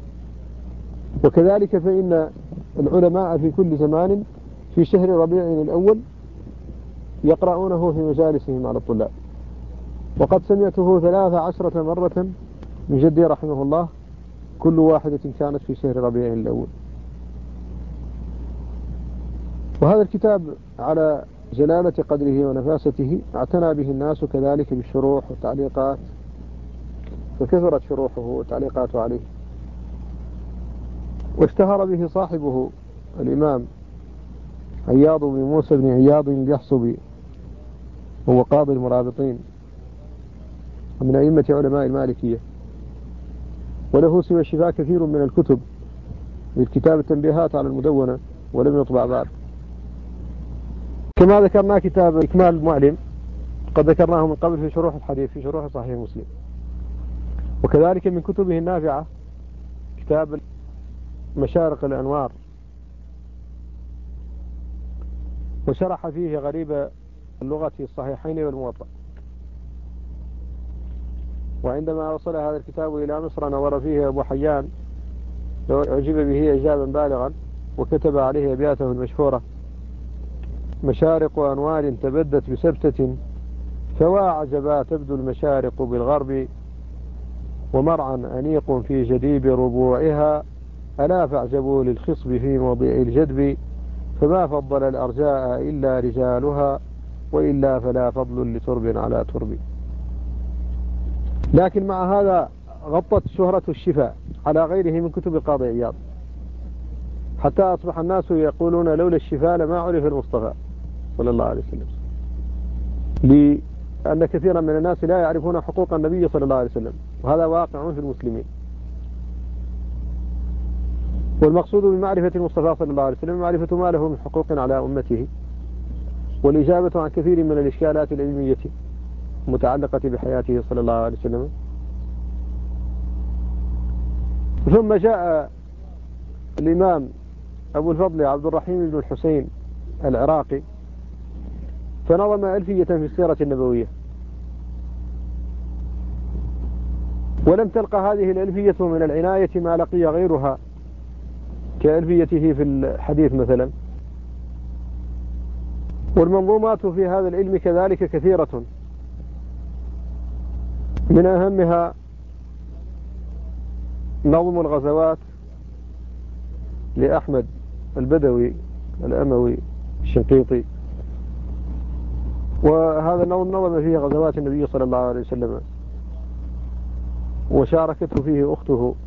وكذلك فإن العلماء في كل زمان في شهر ربيع الأول يقرؤونه في مجالسهم على الطلاب، وقد سمعته 13 مرة من جدي رحمه الله، كل واحدة كانت في شهر ربيع الأول. وهذا الكتاب على جلالة قدره ونفاسته اعتنى به الناس كذلك بالشروح والتعليقات، فكثرت شروحه وتعليقاته عليه. واشتهر به صاحبه الإمام عياض بن موسى بن عياض اليحصبي، هو قاضي المرابطين من أئمة علماء المالكية، وله سوى الشفاء كثير من الكتب، بالكتاب التنبيهات على المدونة ولم يطبع بعد. كما ذكرنا كتاب إكمال المعلم قد ذكرناه من قبل في شروح الحديث في شروح صحيح مسلم. وكذلك من كتبه النافعة كتاب مشارق الأنوار، وشرح فيه غريب اللغة الصحيحين والموطأ. وعندما وصل هذا الكتاب إلى مصر نظر فيه أبو حيان أعجب به إعجابا بالغا، وكتب عليه أبياته المشهورة: مشارق أنوار تبدت بسبتة، فوا عجبا تبدو المشارق بالغرب، ومرعى أنيق في جديب ربوعها، ألا فاعجبوا للخصب في موضع الجدب، فما فضل الأرجاء إلا رجالها، وإلا فلا فضل لترب على ترب. لكن مع هذا غطت شهرة الشفاء على غيره من كتب القاضي عياض، حتى أصبح الناس يقولون لولا الشفاء لما عرف المصطفى صلى الله عليه وسلم، لأن كثيرا من الناس لا يعرفون حقوق النبي صلى الله عليه وسلم، وهذا واقع في المسلمين. والمقصود بمعرفة المصطفى صلى الله عليه وسلم معرفة ما له من حقوق على أمته، والإجابة عن كثير من الإشكالات العلمية المتعلقة بحياته صلى الله عليه وسلم. ثم جاء الإمام أبو الفضل عبد الرحيم بن الحسين العراقي فنظم ألفية في السيرة النبوية، ولم تلقى هذه الألفية من العناية ما لقي غيرها كألفيته في الحديث مثلا. والمنظومات في هذا العلم كذلك كثيرة، من أهمها نظم الغزوات لأحمد البدوي الأموي الشنقيطي، وهذا النظم نظم فيه غزوات النبي صلى الله عليه وسلم، وشاركته فيه أخته،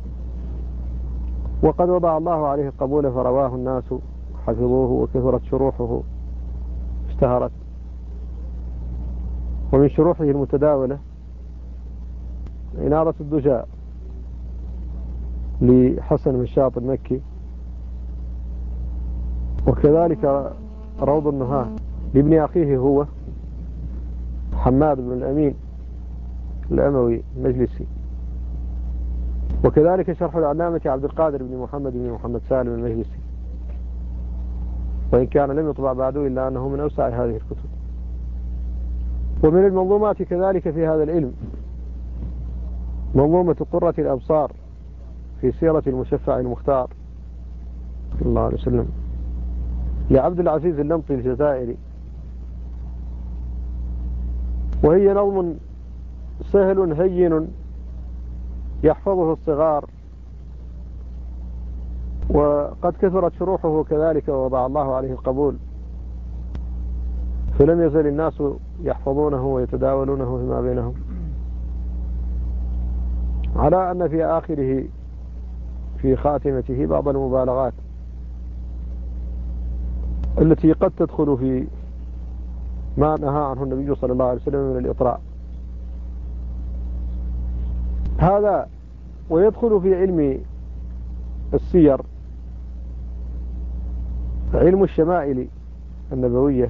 وقد وضع الله عليه القبول فرواه الناس حفظوه وكثرت شروحه اشتهرت. ومن شروحه المتداولة إنارة الدجاء لحسن مشاط المكي، وكذلك روض النهاه لابن أخيه هو حماد بن الأمين الأموي المجلسي، وكذلك شرح العلامة عبد القادر بن محمد سالم المجلسي، وإن كان لم يطبع بعده إلا أنه من أوسع هذه الكتب. ومن المنظومات كذلك في هذا العلم منظومة قرة الأبصار في سيرة المشفع المختار صلى الله عليه وسلم لعبد العزيز اللمطي الجزائري، وهي نظم سهل هين يحفظه الصغار، وقد كثرت شروحه كذلك ووضع الله عليه القبول، فلم يزل الناس يحفظونه ويتداولونه فيما بينهم، على أن في آخره في خاتمته بعض المبالغات التي قد تدخل في ما نهى عنه النبي صلى الله عليه وسلم من الإطراء. هذا ويدخل في علم السير علم الشمائل النبوية،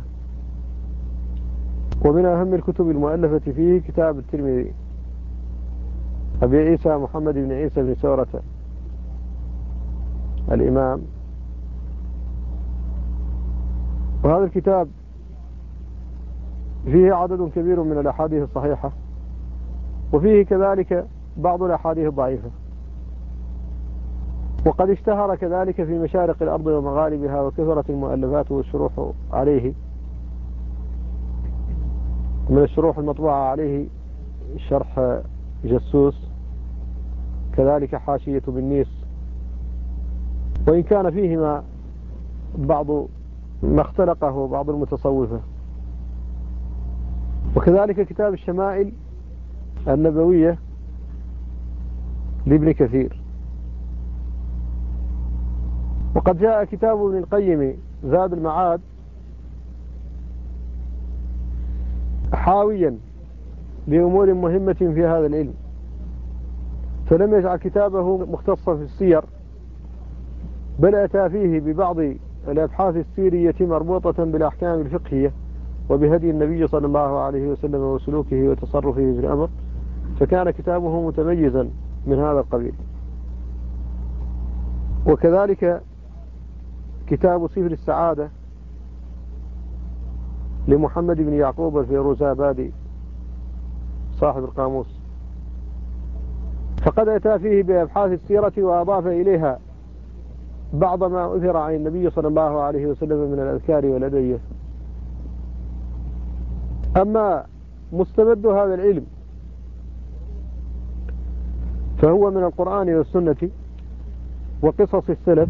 ومن أهم الكتب المؤلفة فيه كتاب الترمذي أبي عيسى محمد بن عيسى بن سورة الإمام. وهذا الكتاب فيه عدد كبير من الأحاديث الصحيحة، وفيه كذلك بعض الأحاديث الضعيفة، وقد اشتهر كذلك في مشارق الأرض ومغاربها، وكثرت المؤلفات والشروح عليه. من الشروح المطبوعة عليه شرح جسوس، كذلك حاشية بالنيس، وإن كان فيهما بعض ما اختلقه بعض المتصوفة. وكذلك كتاب الشمائل النبوية لابن كثير. وقد جاء كتاب ابن القيم زاد المعاد حاويا لأمور مهمة في هذا العلم، فلم يجعل كتابه مختصا في السير، بل أتى فيه ببعض الأبحاث السيرية مربوطة بالأحكام الفقهية وبهدي النبي صلى الله عليه وسلم وسلوكه وتصرفه في الأمر، فكان كتابه متميزا من هذا القبيل. وكذلك كتاب سفر السعادة لمحمد بن يعقوب الفيروزابادي صاحب القاموس، فقد أتى فيه بأبحاث السيرة وأضاف إليها بعض ما أثر عن النبي صلى الله عليه وسلم من الأذكار والأدعية. أما مستمد هذا العلم فهو من القرآن والسنة وقصص السلف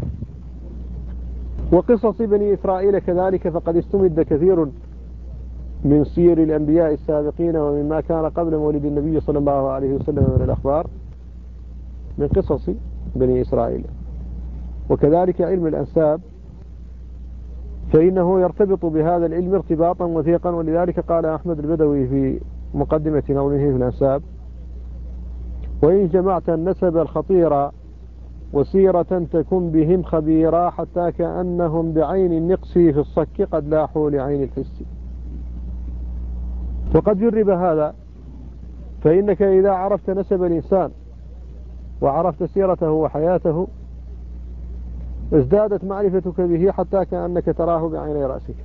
وقصص بني إسرائيل كذلك، فقد استمد كثير من سير الأنبياء السابقين ومما كان قبل مولد النبي صلى الله عليه وسلم من الأخبار من قصص بني إسرائيل. وكذلك علم الأنساب فإنه يرتبط بهذا العلم ارتباطا وثيقا، ولذلك قال أحمد البدوي في مقدمة نظمه في الأنساب: وإن جمعت النسب الخطيرة وسيرة تكن بهم خبيرا، حتى كأنهم بعين النقص في الصك قد لاحوا لعين الحس. وقد جرب هذا، فإنك إذا عرفت نسب الإنسان وعرفت سيرته وحياته ازدادت معرفتك به حتى كأنك تراه بعيني رأسك.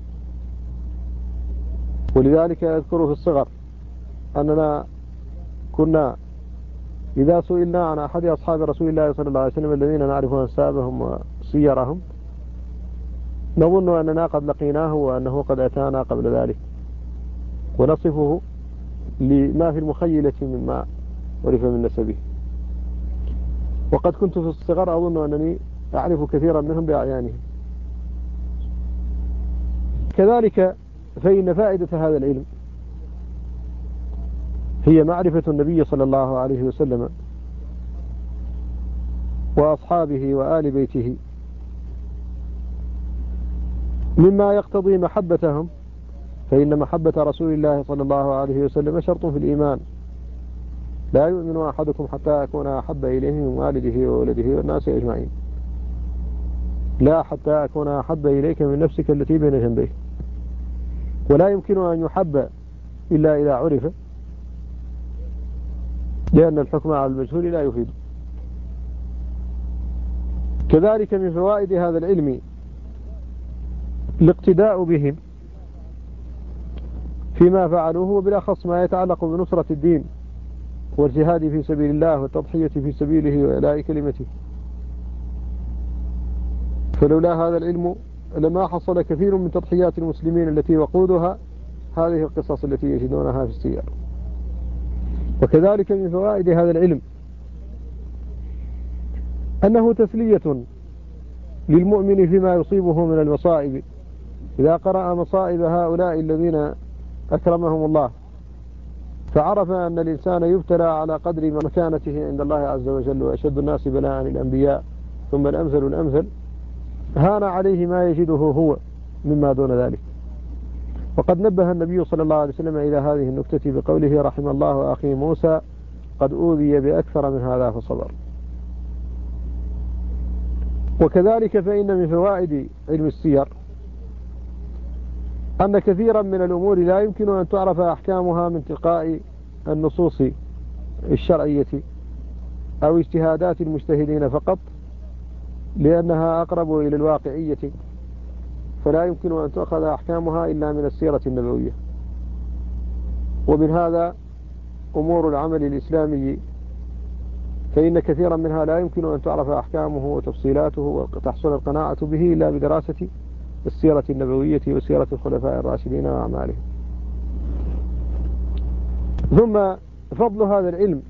ولذلك أذكر في الصغر أننا كنا إذا سئلنا عن أحد أصحاب رسول الله صلى الله عليه وسلم الذين نعرف أنسابهم وسيرهم نظن أننا قد لقيناه وأنه قد أتانا قبل ذلك، ونصفه لما في المخيلة مما عرف من نسبه. وقد كنت في الصغر أظن أنني أعرف كثيرا منهم بأعيانهم. كذلك فإن فائدة هذا العلم هي معرفة النبي صلى الله عليه وسلم وأصحابه وآل بيته، مما يقتضي محبتهم، فإن محبة رسول الله صلى الله عليه وسلم شرط في الإيمان. لا يؤمن أحدكم حتى أكون أحب إليه من والده وولده والناس أجمعين، لا حتى أكون أحب إليك من نفسك التي بين جنبيك. ولا يمكن أن يحب إلا إذا عرف، لأن الحكم على المجهول لا يفيد. كذلك من فوائد هذا العلم الاقتداء بهم فيما فعلوه، وبالأخص ما يتعلق بنصرة الدين والجهاد في سبيل الله والتضحية في سبيله وإعلاء كلمته. فلولا هذا العلم لما حصل كثير من تضحيات المسلمين التي وقودها هذه القصص التي يجدونها في السير. وكذلك من فوائد هذا العلم أنه تسلية للمؤمن فيما يصيبه من المصائب، إذا قرأ مصائب هؤلاء الذين أكرمهم الله فعرف أن الإنسان يبتلى على قدر مكانته عند الله عز وجل، وأشد الناس بلاء الأنبياء ثم الأمثل الأمثل، هان عليه ما يجده هو مما دون ذلك. وقد نبه النبي صلى الله عليه وسلم إلى هذه النكتة بقوله: رحم الله أخي موسى قد أوذي بأكثر من هذا فصبر. وكذلك فإن من فوائد علم السير أن كثيرا من الأمور لا يمكن أن تعرف أحكامها من تلقاء النصوص الشرعية أو اجتهادات المجتهدين فقط، لأنها أقرب إلى الواقعية، فلا يمكن أن تأخذ أحكامها إلا من السيرة النبوية. ومن هذا أمور العمل الإسلامي، فإن كثيرا منها لا يمكن أن تعرف أحكامه وتفصيلاته وتحصل القناعة به إلا بدراسة السيرة النبوية وسيرة الخلفاء الراشدين وأعمالهم. ثم فضل هذا العلم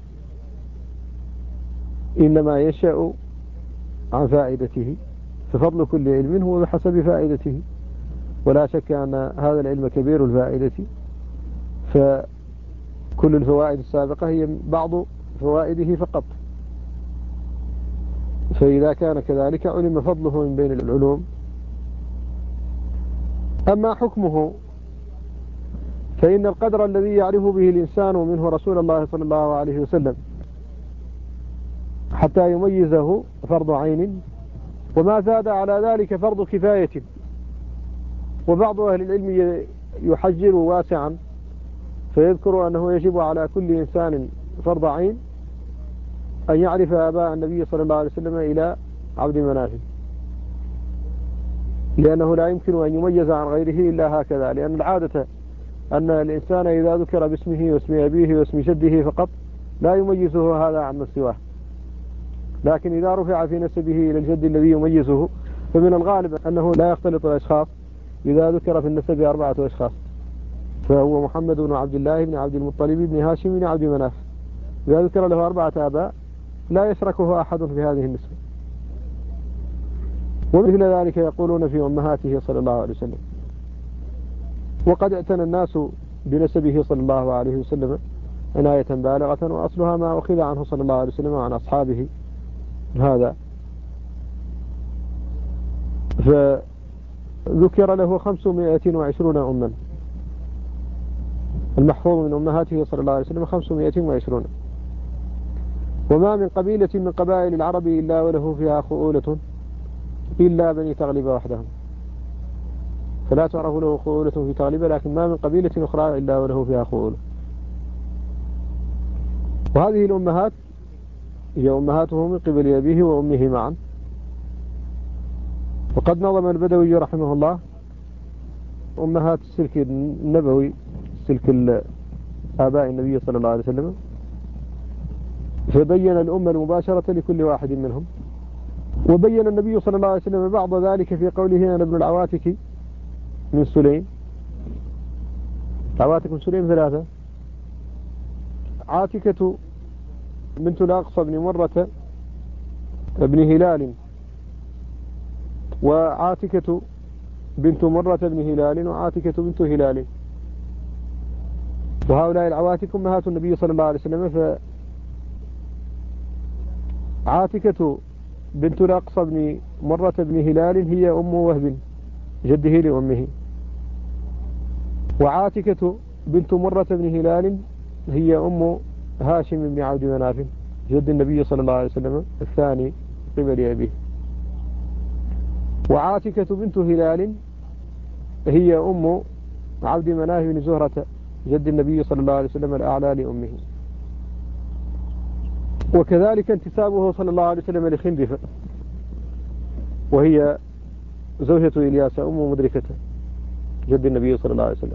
إنما يشاء عن فائدته، ففضل كل علم هو بحسب فائدته، ولا شك أن هذا العلم كبير الفائدة، فكل الفوائد السابقة هي بعض فوائده فقط. فإذا كان كذلك علم فضله من بين العلوم. أما حكمه فإن القدر الذي يعرف به الإنسان منه رسول الله صلى الله عليه وسلم حتى يميزه فرض عين، وما زاد على ذلك فرض كفاية. وبعض أهل العلم يحجر واسعا فيذكر أنه يجب على كل إنسان فرض عين أن يعرف آباء النبي صلى الله عليه وسلم إلى عبد مناف، لأنه لا يمكن أن يميز عن غيره إلا هكذا، لأن العادة أن الإنسان إذا ذكر باسمه واسم أبيه واسم جده فقط لا يميزه هذا عن من سواه، لكن إذا رفع في نسبه إلى الجد الذي يميزه فمن الغالب أنه لا يختلط الأشخاص. إذا ذكر في النسب 4 أشخاص فهو محمد بن عبد الله بن عبد المطلب بن هاشم بن عبد مناف، إذا ذكر له 4 آباء لا يشركه أحد في هذه النسبة. ومثل ذلك يقولون في أمهاته صلى الله عليه وسلم. وقد اعتنى الناس بنسبه صلى الله عليه وسلم عناية بالغة، وأصلها ما أخذ عنه صلى الله عليه وسلم وعن أصحابه هذا. فذكر له 520 أما، المحفوظ من أمهاته صلى الله عليه وسلم 520. وما من قبيلة من قبائل العرب إلا وله فيها خؤولة إلا بني تغلب وحدهم، فلا تعرف له خؤولة في تغلبه، لكن ما من قبيلة أخرى إلا وله فيها خؤولة. وهذه الأمهات هي أمهاته من قبل أبيه وأمه معا. وقد نظم البدوي رحمه الله أمهات السلك النبوي، سلك آباء النبي صلى الله عليه وسلم، فبين الأمة المباشرة لكل واحد منهم. وبين النبي صلى الله عليه وسلم بعض ذلك في قوله: أنا ابن العواتك من سليم. عواتك من سليم ثلاثة: عاتكة بنت الأقصى بن مرة بن هلال، وعاتكة بنت مرة بن هلال، وعاتكة بنت هلال. وهؤلاء العواتك أمهات النبي صلى الله عليه وسلم. فعاتكة بنت الأقصى بن مرة بن هلال هي أم وهب جده لأمه، وعاتكة بنت مرة بن هلال هي أم هاشم بن عبد مناف جد النبي صلى الله عليه وسلم الثاني قبل أبيه. وعاتكة بنت هلال هي أم عبد مناف بن زهرة جد النبي صلى الله عليه وسلم الأعلى لأمه. وكذلك انتسابه صلى الله عليه وسلم لخندفة، وهي زوجة إلياس أم مدركة جد النبي صلى الله عليه وسلم.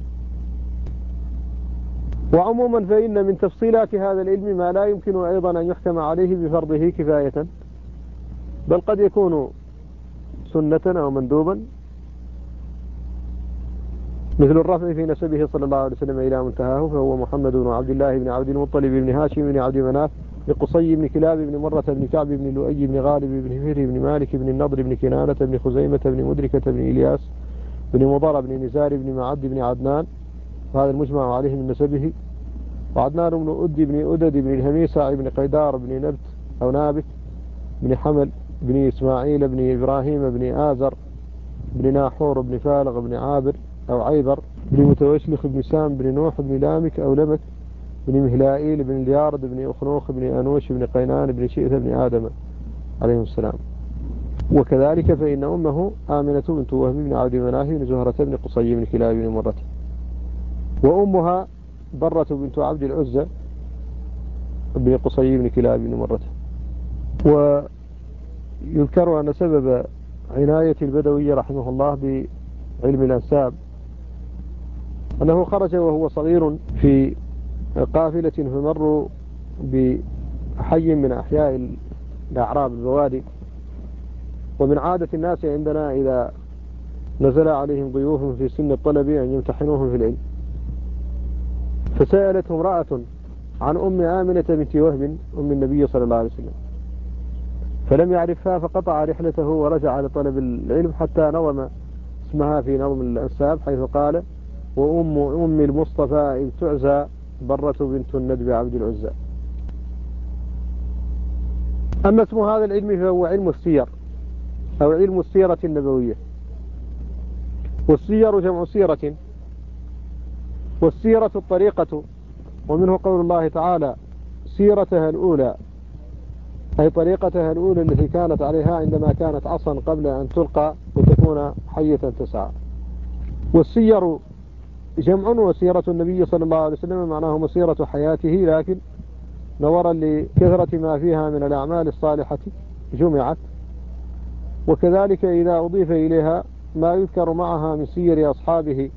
وعموما فإن من تفصيلات هذا العلم ما لا يمكن أيضا أن يحكم عليه بفرضه كفاية، بل قد يكون سنة أو مندوبا، مثل الرفع في نسبه صلى الله عليه وسلم إلى منتهاه، فهو محمد بن عبد الله بن عبد المطلب بن هاشم بن عبد مناف لقصي بن كلاب بن مرة بن كعب بن لؤي بن غالب بن فهر بن مالك بن النضر بن كنانة بن خزيمة بن مدركة بن إلياس بن مضر بن نزار بن معد بن عدنان، وهذا المجمع عليه من نسبه. وعدنان بن أدي بن أدد بن الهميسة بن قيدار بن نبت أو نابت بن حمل بن إسماعيل بن إبراهيم بن آزر بن ناحور بن فالغ بن عابر أو عيبر بن متوشلخ بن سام بن نوح بن لامك أو لمك بن مهلائيل بن اليارد بن أخنوخ بن أنوش بن قينان بن شئث بن آدم عليه السلام. وكذلك فإن أمه آمنة بنت وهب بن عبد مناف بن زهرة بن قصي بن كلاب بن مرة، وأمها برة بنت عبد العزة بن قصي بن كلاب بن مرة. ويذكر أن سبب عناية البدوي رحمه الله بعلم الأنساب أنه خرج وهو صغير في قافلة، فمروا بحي من أحياء الأعراب البوادي. ومن عادة الناس عندنا إذا نزل عليهم ضيوف في سن الطلب أن يمتحنوهم في العلم، فسألت امرأة عن أم آمنة بنت وهب أم النبي صلى الله عليه وسلم، فلم يعرفها فقطع رحلته ورجع لطلب العلم حتى نظم اسمها في نظم الأنساب، حيث قال: وأم المصطفى إذ تعزى برة بنت الندب عبد العزى. أما اسم هذا العلم فهو علم السير أو علم السيرة النبوية. والسير جمع سيرة، والسيرة الطريقة، ومنه قول الله تعالى: سيرتها الأولى، أي طريقتها الأولى التي كانت عليها عندما كانت عصا قبل أن تلقى وتكون حية تسعى. والسير جمع، وسيرة النبي صلى الله عليه وسلم معناه مسيرة حياته، لكن نظرا لكثرة ما فيها من الأعمال الصالحة جمعت. وكذلك إذا أضيف إليها ما يذكر معها من سير أصحابه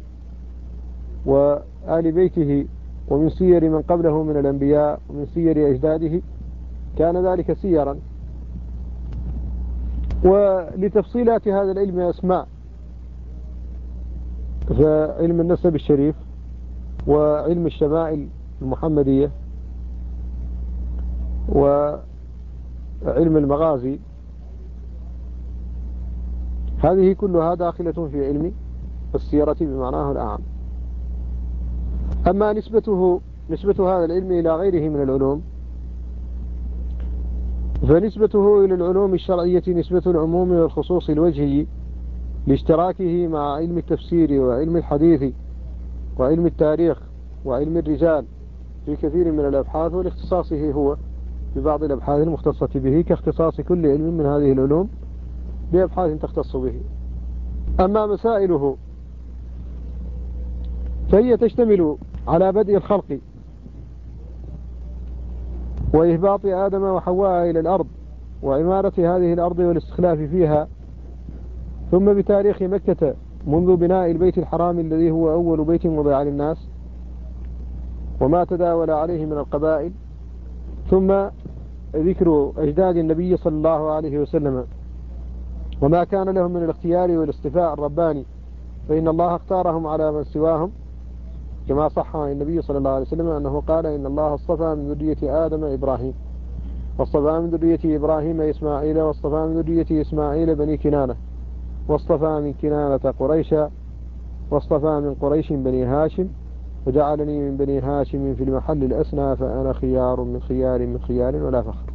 وآل بيته ومن سير من قبله من الأنبياء ومن سير أجداده كان ذلك سيرا. ولتفصيلات هذا العلم أسماء، فعلم النسب الشريف، وعلم الشمائل المحمدية، وعلم المغازي، هذه كلها داخلة في علم السيرة بمعناه الأعم. أما نسبة هذا العلم إلى غيره من العلوم، فنسبته إلى العلوم الشرعية نسبة العموم والخصوص الوجهي، لاشتراكه مع علم التفسير وعلم الحديث وعلم التاريخ وعلم الرجال في كثير من الأبحاث، ولاختصاصه هو ببعض الأبحاث المختصة به، كاختصاص كل علم من هذه العلوم بأبحاث تختص به. أما مسائله فهي تشتمل على بدء الخلق وإهباط آدم وحواء إلى الأرض وعمارة هذه الأرض والاستخلاف فيها، ثم بتاريخ مكة منذ بناء البيت الحرام الذي هو أول بيت وضع للناس وما تداول عليه من القبائل، ثم ذكر أجداد النبي صلى الله عليه وسلم وما كان لهم من الاختيار والاصطفاء الرباني، فإن الله اختارهم على من سواهم، كما صح عن النبي صلى الله عليه وسلم أنه قال إن الله اصطفى من ذرية آدم إبراهيم، واصطفى من ذرية إبراهيم إسماعيل، واصطفى من ذرية إسماعيل بني كنانة، واصطفى من كنانة قريشا، واصطفى من قريش بني هاشم، وجعلني من بني هاشم في المحل الأسنى، فأنا خيار من خيار من خيار ولا فخر.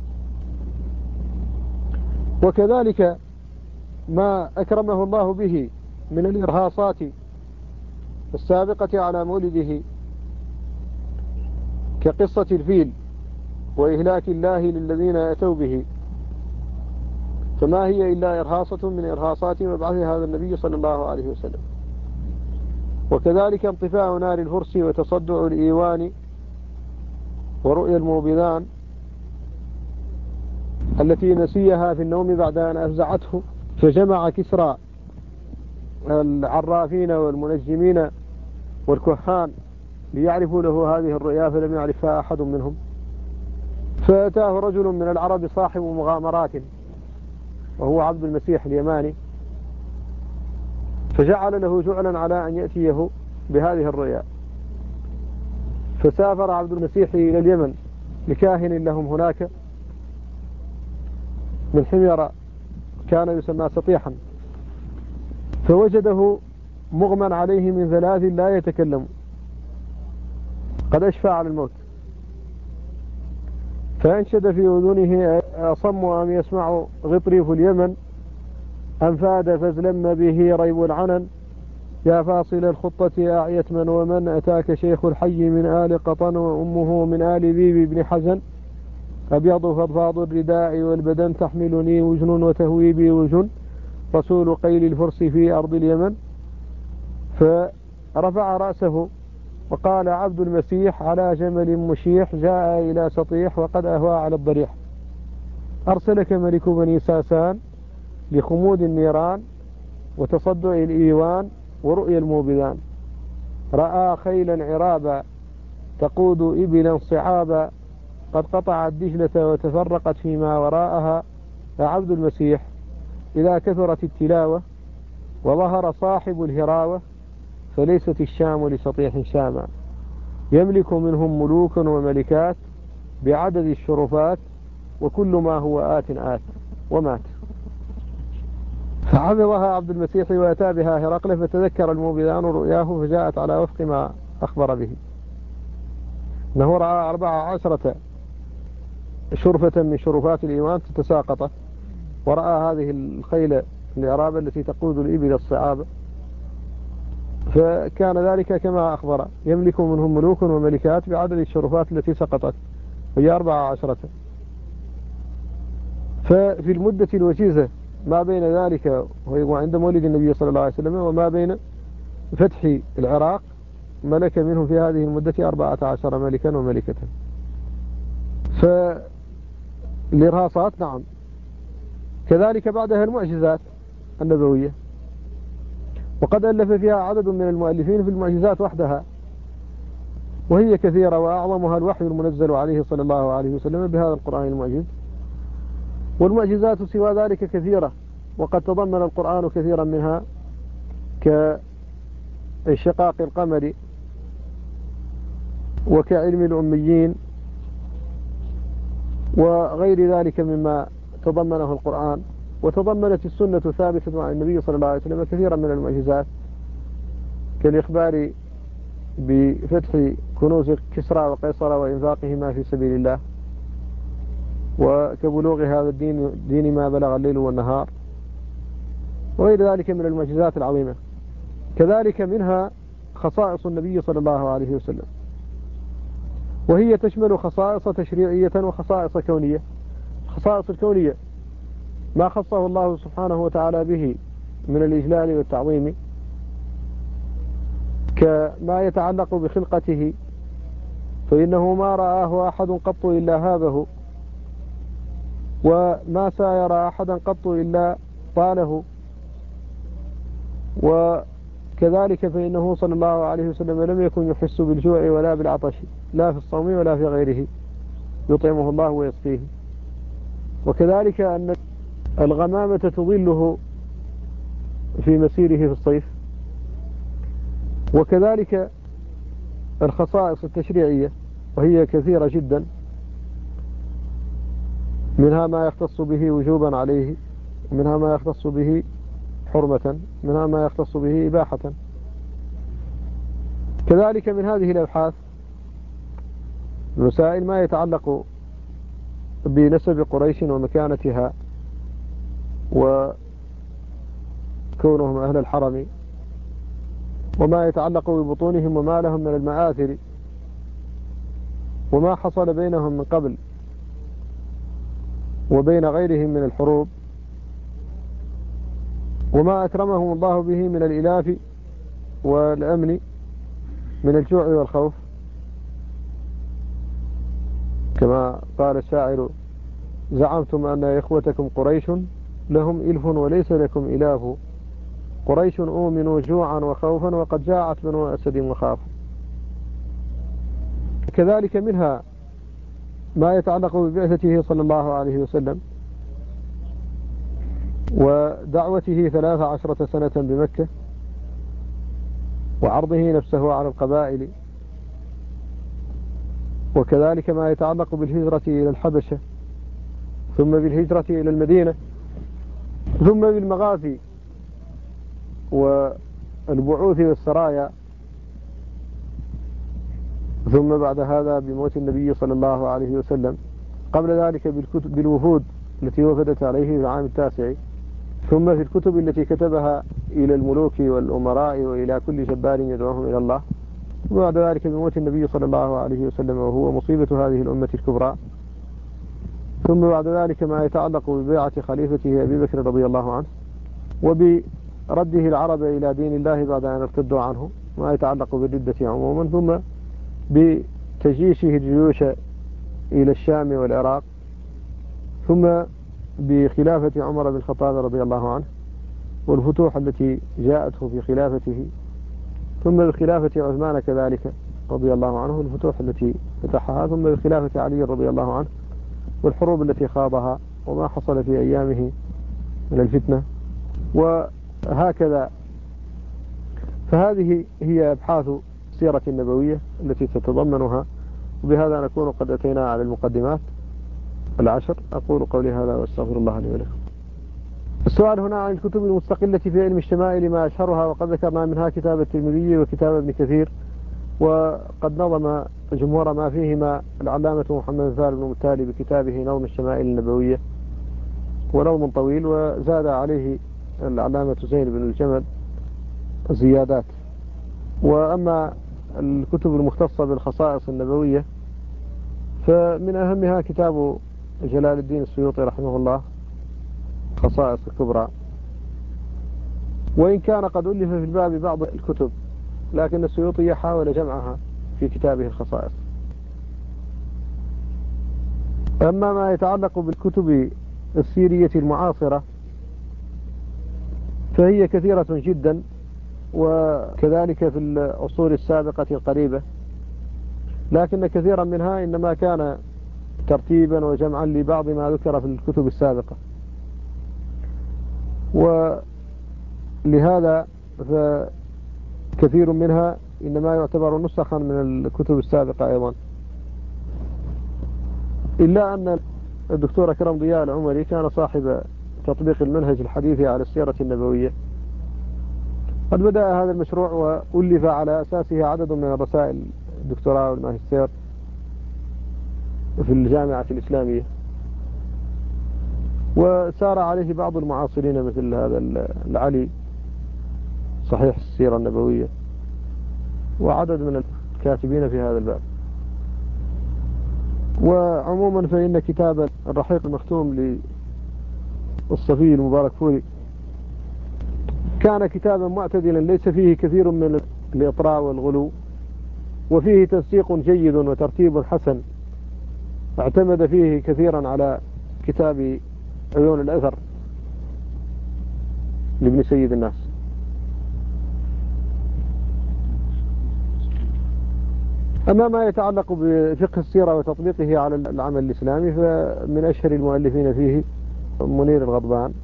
وكذلك ما أكرمه الله به من الإرهاصات السابقة على مولده كقصة الفيل وإهلاك الله للذين أتوا به، فما هي إلا إرهاصة من إرهاصات مبعث هذا النبي صلى الله عليه وسلم. وكذلك انطفاء نار الفرس وتصدع الإيوان ورؤيا الموبذان التي نسيها في النوم بعد أن أفزعته، فجمع كسرى العرافين والمنجمين والكهان ليعرفوا له هذه الرؤيا فلم يعرفها أحد منهم، فأتاه رجل من العرب صاحب مغامرات وهو عبد المسيح اليماني، فجعل له جعلا على أن يأتيه بهذه الرؤيا، فسافر عبد المسيح إلى اليمن لكاهن لهم هناك من حمير كان يسمى سطيحا، فوجده مغمى عليه من 3 لا يتكلم قد أشفى على الموت، فأنشد في أذنه أصم أم يسمع غطريف اليمن، أم فاد فازلم به ريب العنن، يا فاصل الخطة أعيت من ومن، أتاك شيخ الحي من آل قطن وأمه من آل ذيب بن حزن، أبيض فضفاض الرداء والبدن، تحملني وجن وتهوي بي وجن، رسول قيل الفرس في أرض اليمن. فرفع رأسه وقال عبد المسيح على جمل مشيح، جاء إلى سطيح وقد أهوى على الضريح، أرسلك ملك بني ساسان لخمود النيران وتصدع الإيوان ورؤيا الموبذان، رأى خيلا عرابا تقود إبلا صعابا، قد قطعت دجلة وتفرقت فيما وراءها، عبد المسيح إذا كثرت التلاوة وظهر صاحب الهراوة، فليست الشام لسطيح شاما، يملك منهم ملوك وملكات بعدد الشرفات، وكل ما هو آت ومات. فحفظها عبد المسيح وأتى بها هرقل، فتذكر الموبذان رؤياه فجاءت على وفق ما أخبر به، أنه رأى 14 شرفة من شرفات الإيمان تتساقط، ورأى هذه الخيل العرابة التي تقود الإبل الصعاب، فكان ذلك كما أخبر، يملك منهم ملوك وملكات بعدد الشرفات التي سقطت وهي 14. ففي المدة الوجيزة ما بين ذلك وعند مولد النبي صلى الله عليه وسلم وما بين فتح العراق ملك منهم في هذه المدة 14 ملكا وملكة. فالإرهاصات نعم. كذلك بعدها المعجزات النبوية، وقد ألف فيها عدد من المؤلفين في المعجزات وحدها، وهي كثيرة، وأعظمها الوحي المنزل عليه صلى الله عليه وسلم بهذا القرآن المعجز. والمعجزات سوى ذلك كثيرة، وقد تضمن القرآن كثيرا منها كانشقاق القمر، وكعلم الأميين، وغير ذلك مما تضمنه القرآن. وتضمنت السنة ثابتة عن النبي صلى الله عليه وسلم كثيرا من المعجزات، كالإخبار بفتح كنوز كسرى وقيصر وإنفاقهما في سبيل الله، وكبلوغ هذا الدين ما بلغ الليل والنهار، وغير ذلك من المعجزات العظيمة. كذلك منها خصائص النبي صلى الله عليه وسلم، وهي تشمل خصائص تشريعية وخصائص كونية. الخصائص الكونية ما خصه الله سبحانه وتعالى به من الإجلال والتعظيم، كما يتعلق بخلقته، فإنه ما رآه أحد قط إلا هابه، وما ساير أحدا قط إلا طاله. وكذلك فإنه صلى الله عليه وسلم لم يكن يحس بالجوع ولا بالعطش، لا في الصوم ولا في غيره، يطعمه الله ويسقيه. وكذلك أن الغمامة تظله في مسيره في الصيف. وكذلك الخصائص التشريعية، وهي كثيرة جدا، منها ما يختص به وجوبا عليه، منها ما يختص به حرمة، منها ما يختص به إباحة. كذلك من هذه الأبحاث مسائل ما يتعلق بنسب قريش ومكانتها وكونهم أهل الحرم، وما يتعلق ببطونهم وما لهم من المآثر، وما حصل بينهم من قبل وبين غيرهم من الحروب، وما أكرمهم الله به من الإلاف والأمن من الجوع والخوف، كما قال الشاعر: زعمتم أن إخوتكم قريش لهم إلف وليس لكم إلاف، قريش أؤمنوا جوعا وخوفا وقد جاعت بنو أسد وخاف. كذلك منها ما يتعلق ببعثته صلى الله عليه وسلم ودعوته 13 سنة بمكة، وعرضه نفسه على القبائل. وكذلك ما يتعلق بالهجرة إلى الحبشة، ثم بالهجرة إلى المدينة، ثم بالمغازي والبعوث والسرايا، ثم بعد هذا بموت النبي صلى الله عليه وسلم، قبل ذلك بالوفود التي وفدت عليه في العام 9، ثم في الكتب التي كتبها إلى الملوك والأمراء وإلى كل جبار يدعوهم إلى الله، وبعد ذلك بموت النبي صلى الله عليه وسلم وهو مصيبة هذه الأمة الكبرى، ثم بعد ذلك ما يتعلق ببيعة خليفته أبي بكر رضي الله عنه، وبرده العرب إلى دين الله بعد أن ارتدوا عنه، ما يتعلق بالردة عموما، ثم بتجيشه الجيوش إلى الشام والعراق، ثم بخلافة عمر بن الخطاب رضي الله عنه والفتوح التي جاءته في خلافته، ثم بخلافة عثمان كذلك رضي الله عنه الفتوح التي فتحها، ثم بخلافة علي رضي الله عنه والحروب التي خاضها وما حصل في أيامه من الفتنة، وهكذا. فهذه هي أبحاث السيرة النبوية التي تتضمنها، وبهذا نكون قد أتينا على المقدمات 10. أقول قولي هذا وأستغفر الله لي ولكم. السؤال هنا عن الكتب المستقلة في علم الشمائل ما أشهرها، وقد ذكرنا منها كتاب الترمذي وكتاب ابن كثير، وقد نظم جمهور ما فيهما العلامة محمد ثالث بن متالي بكتابه نظم الشمائل النبوية، ونظم طويل، وزاد عليه العلامة زين بن الجمل زيادات. وأما الكتب المختصة بالخصائص النبوية فمن أهمها كتاب جلال الدين السيوطي رحمه الله خصائص الكبرى، وإن كان قد ألف في الباب بعض الكتب، لكن السيوطي حاول جمعها في كتابه الخصائص. أما ما يتعلق بالكتب السيرية المعاصرة فهي كثيرة جدا، وكذلك في العصور السابقة القريبة، لكن كثيرا منها إنما كان ترتيبا وجمعا لبعض ما ذكر في الكتب السابقة، ولهذا فكثير منها إنما يعتبر نسخا من الكتب السابقة أيضا، إلا أن الدكتور أكرم ضياء العمري كان صاحب تطبيق المنهج الحديث على السيرة النبوية، قد بدأ هذا المشروع وألف على أساسه عدد من الرسائل الدكتوراه والماجستير في الجامعة الإسلامية، وسار عليه بعض المعاصرين مثل هذا العلي صحيح السيرة النبوية، وعدد من الكاتبين في هذا الباب. وعموما فإن كتاب الرحيق المختوم للصفي المبارك فوري كان كتابا معتدلا، ليس فيه كثير من الإطراء والغلو، وفيه تنسيق جيد وترتيب حسن، اعتمد فيه كثيرا على كتاب عيون الأثر لابن سيد الناس. أما ما يتعلق بفقه السيرة وتطبيقه على العمل الإسلامي، فمن أشهر المؤلفين فيه منير الغضبان،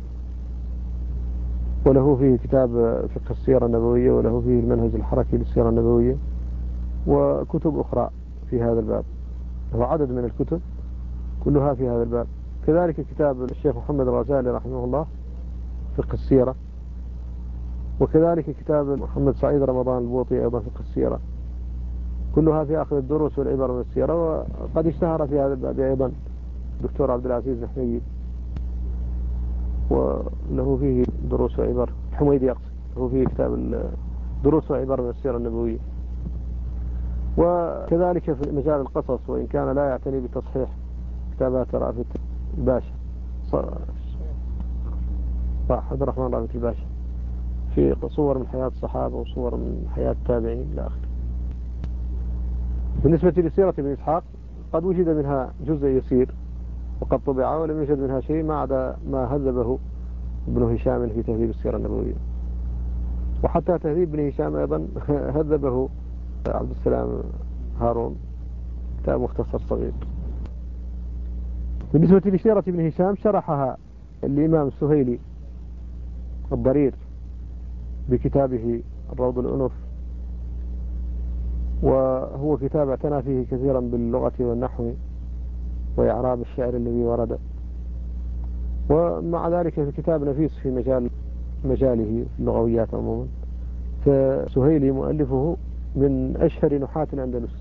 وله فيه كتاب فقه السيرة النبوية، وله فيه المنهج الحركي للسيرة النبوية، وكتب أخرى في هذا الباب، هو عدد من الكتب كلها في هذا الباب. كذلك كتاب الشيخ محمد الغزالي رحمه الله فقه السيرة، وكذلك كتاب محمد سعيد رمضان البوطي أيضا فقه السيرة، كلها في أخذ الدروس والعبر من السيرة. وقد اشتهر في هذا الباب أيضا الدكتور عبد العزيز الحميدي، وله فيه دروس وعبر، حميدي يقصد، له فيه كتاب دروس وعبر من السيرة النبوية. وكذلك في مجال القصص، وإن كان لا يعتني بتصحيح كتابات رأفت الباشا عبد الرحمن رأفت الباشا في صور من حياة الصحابة وصور من حياة التابعين إلى آخره. بالنسبة لسيرة ابن إسحاق، قد وجد منها جزء يسير وقد طبع، ولم يوجد منها شيء ما عدا ما هذبه ابن هشام في تهذيب السيرة النبوية. وحتى تهذيب ابن هشام أيضا هذبه عبد السلام هارون، كتاب مختصر صغير. بالنسبة لسيرة ابن هشام، شرحها الإمام السهيلي الضرير بكتابه الروض الأنف، وهو كتاب اعتنى فيه كثيرا باللغة والنحو وإعراب الشعر الذي ورد. ومع ذلك في كتاب نفيس في مجاله في اللغويات عموما. فسهيلي مؤلفه من أشهر نحاة الأندلس،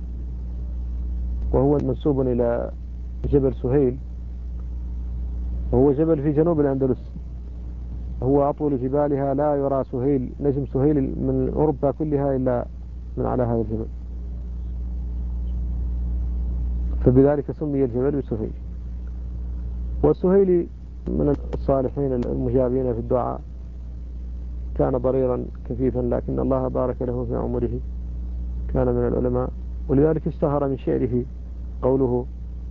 وهو منسوب إلى جبل سهيل، وهو جبل في جنوب الأندلس، هو أطول جبالها، لا يرى سهيل نجم سهيل من أوروبا كلها إلا من على هذا الجبل، فبذلك سمي الجبل بسهيل. والسهيلي من الصالحين المجابين في الدعاء، كان ضريرا كفيفا لكن الله بارك له في عمره، كان من العلماء، ولذلك اشتهر من شعره قوله: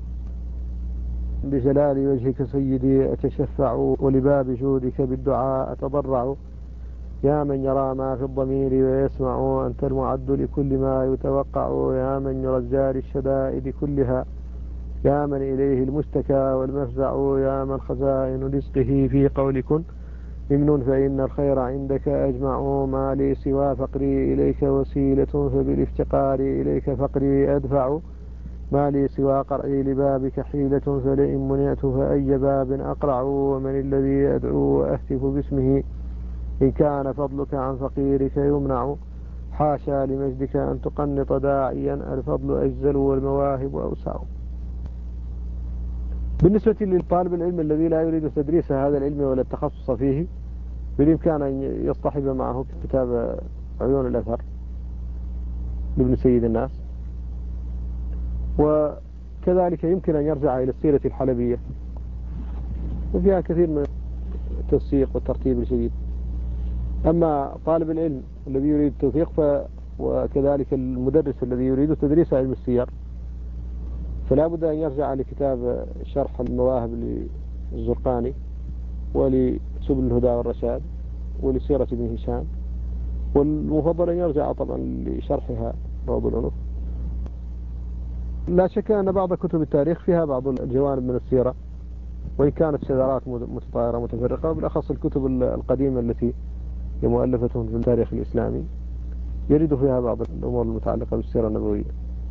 بجلال وجهك سيدي أتشفع، ولباب جودك بالدعاء أتضرع، يا من يرى ما في الضمير ويسمع، أنت المعد لكل ما يتوقع، يا من يرجى للشدائد كلها، يا من إليه المشتكى والمفزع، يا من خزائن رزقه في قول كن إمن، فإن الخير عندك أجمع، ما لي سوى فقري إليك وسيلة، فبالافتقار إليك فقري أدفع، ما لي سوى قرعي لبابك حيلة، فلئن منعت فأي باب أقرع، ومن الذي أدعو وأهتف باسمه، إن كان فضلك عن فقيرك يمنع، حاشا لمجدك أن تقنط داعيا، الفضل أجزل والمواهب أوسع. بالنسبة للطالب العلم الذي لا يريد تدريس هذا العلم ولا التخصص فيه، بالإمكان أن يصطحب معه كتاب عيون الأثر لابن سيد الناس، وكذلك يمكن أن يرجع إلى السيرة الحلبية، وفيها كثير من التنسيق والترتيب الجيد. أما طالب العلم الذي يريد التوثيق وكذلك المدرس الذي يريد تدريس علم السير، فلا بد أن يرجع لكتاب شرح المواهب للزرقاني، ولسبل الهدى والرشاد، ولسيرة ابن هشام، والمفضل أن يرجع طبعا لشرحها روض الأنف. لا شك أن بعض كتب التاريخ فيها بعض الجوانب من السيرة، وإن كانت شذرات متطايرة متفرقة، وبالأخص الكتب القديمة التي هي مؤلفة في التاريخ الإسلامي يرد فيها بعض الأمور المتعلقة بالسيرة النبوية.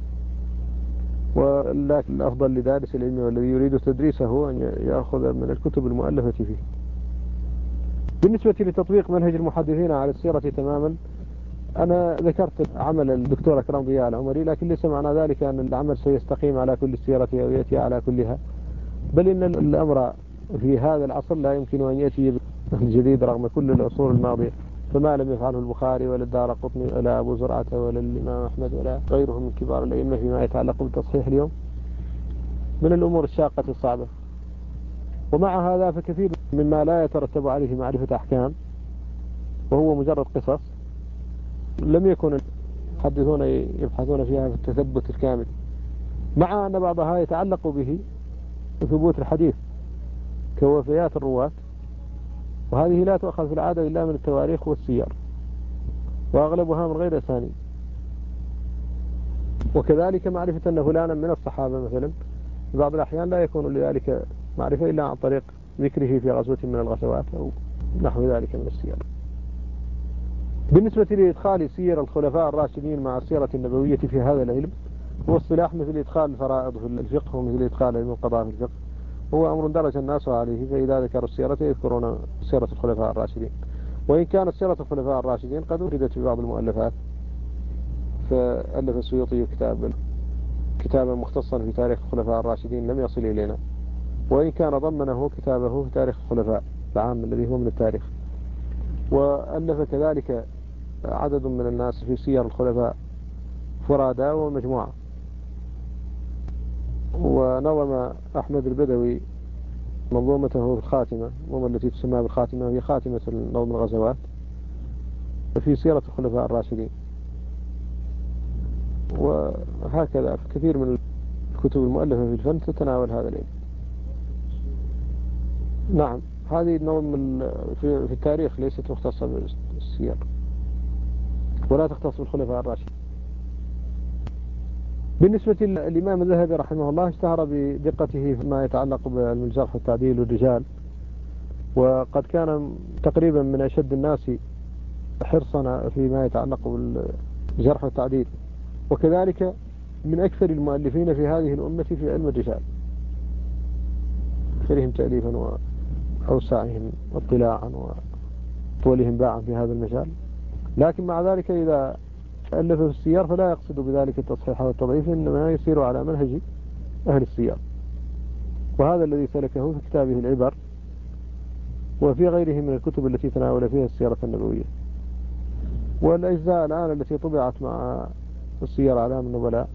ولكن الأفضل لدارس العلم والذي يريد تدريسه أن يأخذ من الكتب المؤلفة فيه. بالنسبة لتطبيق منهج المحدثين على السيرة تماما، أنا ذكرت عمل الدكتور أكرم ضياء العمري، لكن ليس معنى ذلك أن العمل سيستقيم على كل السيرة أو يأتي على كلها، بل إن الأمر في هذا العصر لا يمكن أن يأتي بالجديد رغم كل العصور الماضية، فما لم يفعله البخاري ولا الدارقطني ولا أبو زرعة ولا الإمام أحمد ولا غيرهم من كبار الأئمة فيما يتعلق بالتصحيح اليوم من الأمور الشاقة الصعبة. ومع هذا فكثير مما لا يترتب عليه معرفة أحكام، وهو مجرد قصص، لم يكن المحدثون يبحثون فيها في التثبت الكامل، مع أن بعضها يتعلق به ثبوت الحديث كوفيات الرواة، وهذه لا تؤخذ في العادة إلا من التواريخ والسير، وأغلبها من غير أسانيد. وكذلك معرفة أن فلانا من الصحابة مثلا في بعض الأحيان لا يكون لذلك معرفة إلا عن طريق ذكره في غزوة من الغزوات أو نحو ذلك من السير. بالنسبة لإدخال سير الخلفاء الراشدين مع السيرة النبوية في هذا العلم، هو اصطلاح مثل إدخال الفرائض في الفقه ومثل إدخال علم القضاء في الفقه، هو أمر درج الناس عليه، فإذا ذكروا السيرة يذكرون سيرة الخلفاء الراشدين. وإن كانت سيرة الخلفاء الراشدين قد وردت في بعض المؤلفات، فألف السيوطي كتابا مختصا في تاريخ الخلفاء الراشدين لم يصل إلينا، وإن كان ضمنه كتابه في تاريخ الخلفاء العام الذي هو من التاريخ. وألف كذلك عدد من الناس في سير الخلفاء فرادا ومجموعة. ونظم أحمد البدوي منظومته في الخاتمة، التي تسمى بالخاتمة، وهي خاتمة نظم الغزوات في سيرة الخلفاء الراشدين. وهكذا في كثير من الكتب المؤلفة في الفن تتناول هذا العلم. نعم، هذه النظم في التاريخ ليست مختصة بالسير ولا تختص بالخلفاء الراشدين. بالنسبة للإمام الذهبي رحمه الله، اشتهر بدقته فيما يتعلق بالجرح والتعديل والرجال، وقد كان تقريبا من أشد الناس حرصا فيما يتعلق بالجرح والتعديل، وكذلك من أكثر المؤلفين في هذه الأمة في علم الرجال، أكثرهم تأليفا وأوسعهم واطلاعا وطولهم باعا في هذا المجال. لكن مع ذلك إذا ألف في السير فلا يقصد بذلك التصحيح والتضعيف، إنما يسير على منهج أهل السير، وهذا الذي سلكه في كتابه العبر وفي غيره من الكتب التي تناول فيها السيرة النبوية. والأجزاء الآن التي طبعت مع السير أعلام النبلاء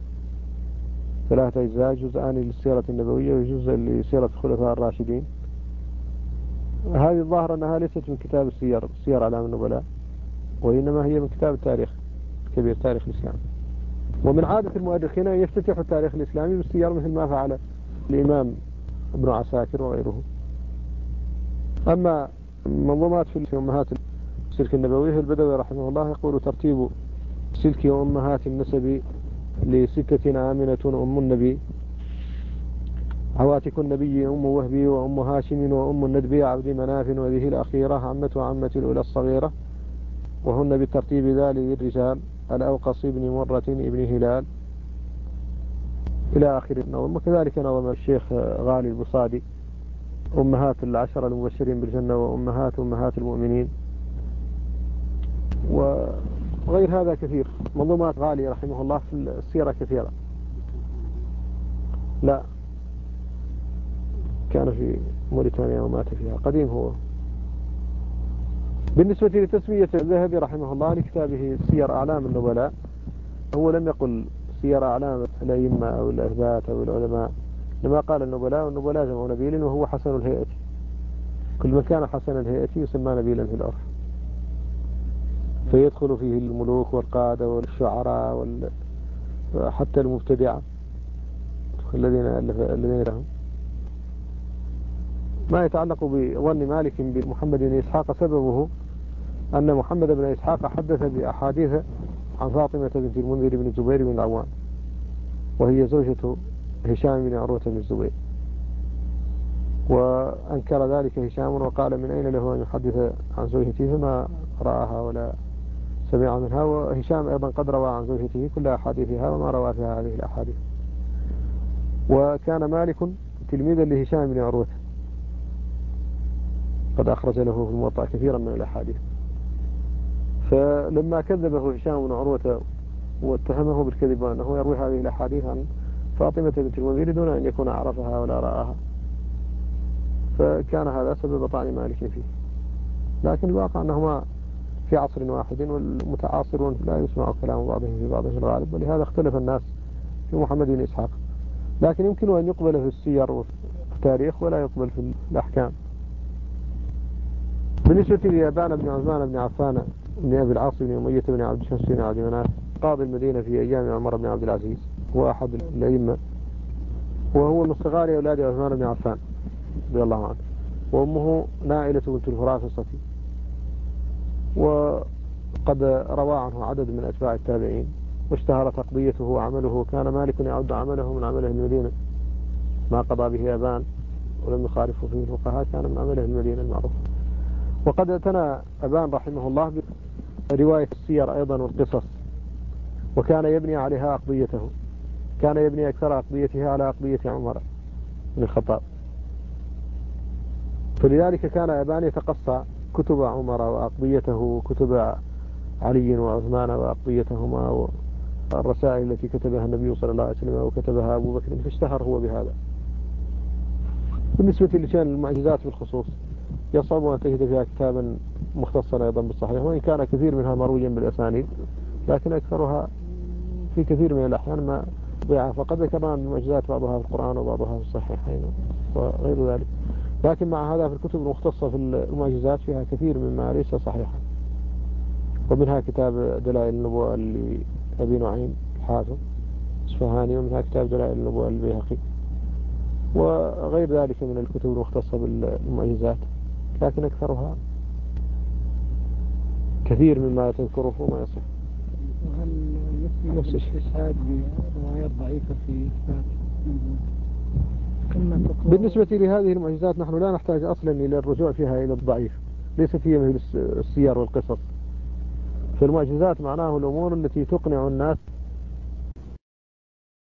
3 أجزاء، جزءان للسيرة النبوية وجزء لسيرة الخلفاء الراشدين. هذه الظاهرة أنها ليست من كتاب سير أعلام النبلاء، وإنما هي من كتاب التاريخ كبير، تاريخ الإسلام. ومن عادة المؤرخين أن يفتتحوا التاريخ الإسلامي بالسير مثل ما فعل الإمام ابن عساكر وغيره. أما منظومات في أمهات السلك النبوي، البدوي رحمه الله يقول: ترتيب سلك أمهات النسب لستة آمنة أم النبي، عواتق النبي أم وهبي وأم هاشم وأم الندبي عبد مناف وذه الأخيرة عمة الأولى الصغيرة، وهن بالترتيب ذالي الرجال الأوقص بن مرة ابن هلال إلى آخر النظم. وكذلك نظم الشيخ غالي البصادي أمهات العشرة المبشرين بالجنة وأمهات المؤمنين، وغير هذا كثير. منظومات غالي رحمه الله في السيرة كثيرة. لا، كان في موريتانيا ومات فيها، قديم هو. بالنسبة لتسمية الذهبي رحمه الله لكتابه سير أعلام النبلاء، هو لم يقل سير أعلام الأئمة أو الأثبات أو العلماء، لما قال النبلاء، والنبلاء جمع نبيل وهو حسن الهيئة، كل من كان حسن الهيئة يسمى نبيلا في العرف، فيدخل فيه الملوك والقادة والشعراء وحتى المبتدعة الذين لهم. ما يتعلق بظن مالك بمحمد بن إسحاق سببه أن محمد بن إسحاق حدث بأحاديث عن فاطمة بنت المنذر بن الزبير بن العوام، وهي زوجة هشام بن عروة بن الزبير، وأنكر ذلك هشام وقال: من أين له أن يحدث عن زوجته فما رآها ولا سمع منها. وهشام أيضا قد روى عن زوجته كل أحاديثها وما روى فيها هذه الأحاديث. وكان مالك تلميذا لهشام بن عروة، قد أخرج له في الموطأ كثيرا من الأحاديث. فلما كذبه هشام بن عروة واتهمه بالكذب وأنه يروي هذه الأحاديث عن فاطمة بنت المنذر دون أن يكون عرفها ولا رآها، فكان هذا سبب طعن مالك فيه. لكن الواقع أنهما في عصر واحد، والمتعاصرون لا يسمع كلام بعضهم في بعض في الغالب، ولهذا اختلف الناس في محمد بن إسحاق. لكن يمكن أن يقبل في السير وفي التاريخ ولا يقبل في الأحكام. بالنسبة لأبان بن عثمان بن عفان بن أبي العاص بن أمية بن عبد شمس بن عبد مناف قاضي المدينة في أيام عمر بن عبد العزيز، هو أحد الأئمة، وهو من صغار أولاد عثمان بن عفان رضي الله عنه، وأمه نائلة بنت الفرافصة. وقد روى عنه عدد من أتباع التابعين، واشتهر تقضيته وعمله، كان مالك يعد عمله من عمله المدينة، ما قضى به أبان ولم يخالفه فيه الفقهاء كان من عمله المدينة المعروف. وقد اعتنى أبان رحمه الله برواية السير أيضا والقصص، وكان يبني عليها أقضيته، كان يبني أكثر أقضيتها على أقضية عمر بن الخطاب، فلذلك كان أبان يتقصى كتب عمر وأقضيته، كتب علي وعثمان وأقضيتهما، والرسائل التي كتبها النبي صلى الله عليه وسلم وكتبها أبو بكر، فاشتهر هو بهذا. بالنسبة لشأن المعجزات بالخصوص يصعب أن تجد فيها كتابا مختصا أيضا بالصحيح، وإن كان كثير منها مرويا بالأسانيد، لكن أكثرها في كثير من الأحيان ما ضيعة. فقد ذكرنا أن المعجزات بعضها في القرآن وبعضها في الصحيحين وغير ذلك، لكن مع هذا في الكتب المختصة في المعجزات فيها كثير مما ليس صحيحا، ومنها كتاب دلائل النبوة لأبي نعيم الحافظ إصفهاني، ومنها كتاب دلائل النبوة للبيهقي، وغير ذلك من الكتب المختصة بالمعجزات، لكن أكثرها كثير مما تذكره وما يصح. وهل يمكن الاستشهاد بروايات ضعيفة في إثبات بالنسبة لهذه المعجزات نحن لا نحتاج أصلا إلى الرجوع فيها إلى الضعيف، ليست هي مثل السير والقصص. فالمعجزات معناه الأمور التي تقنع الناس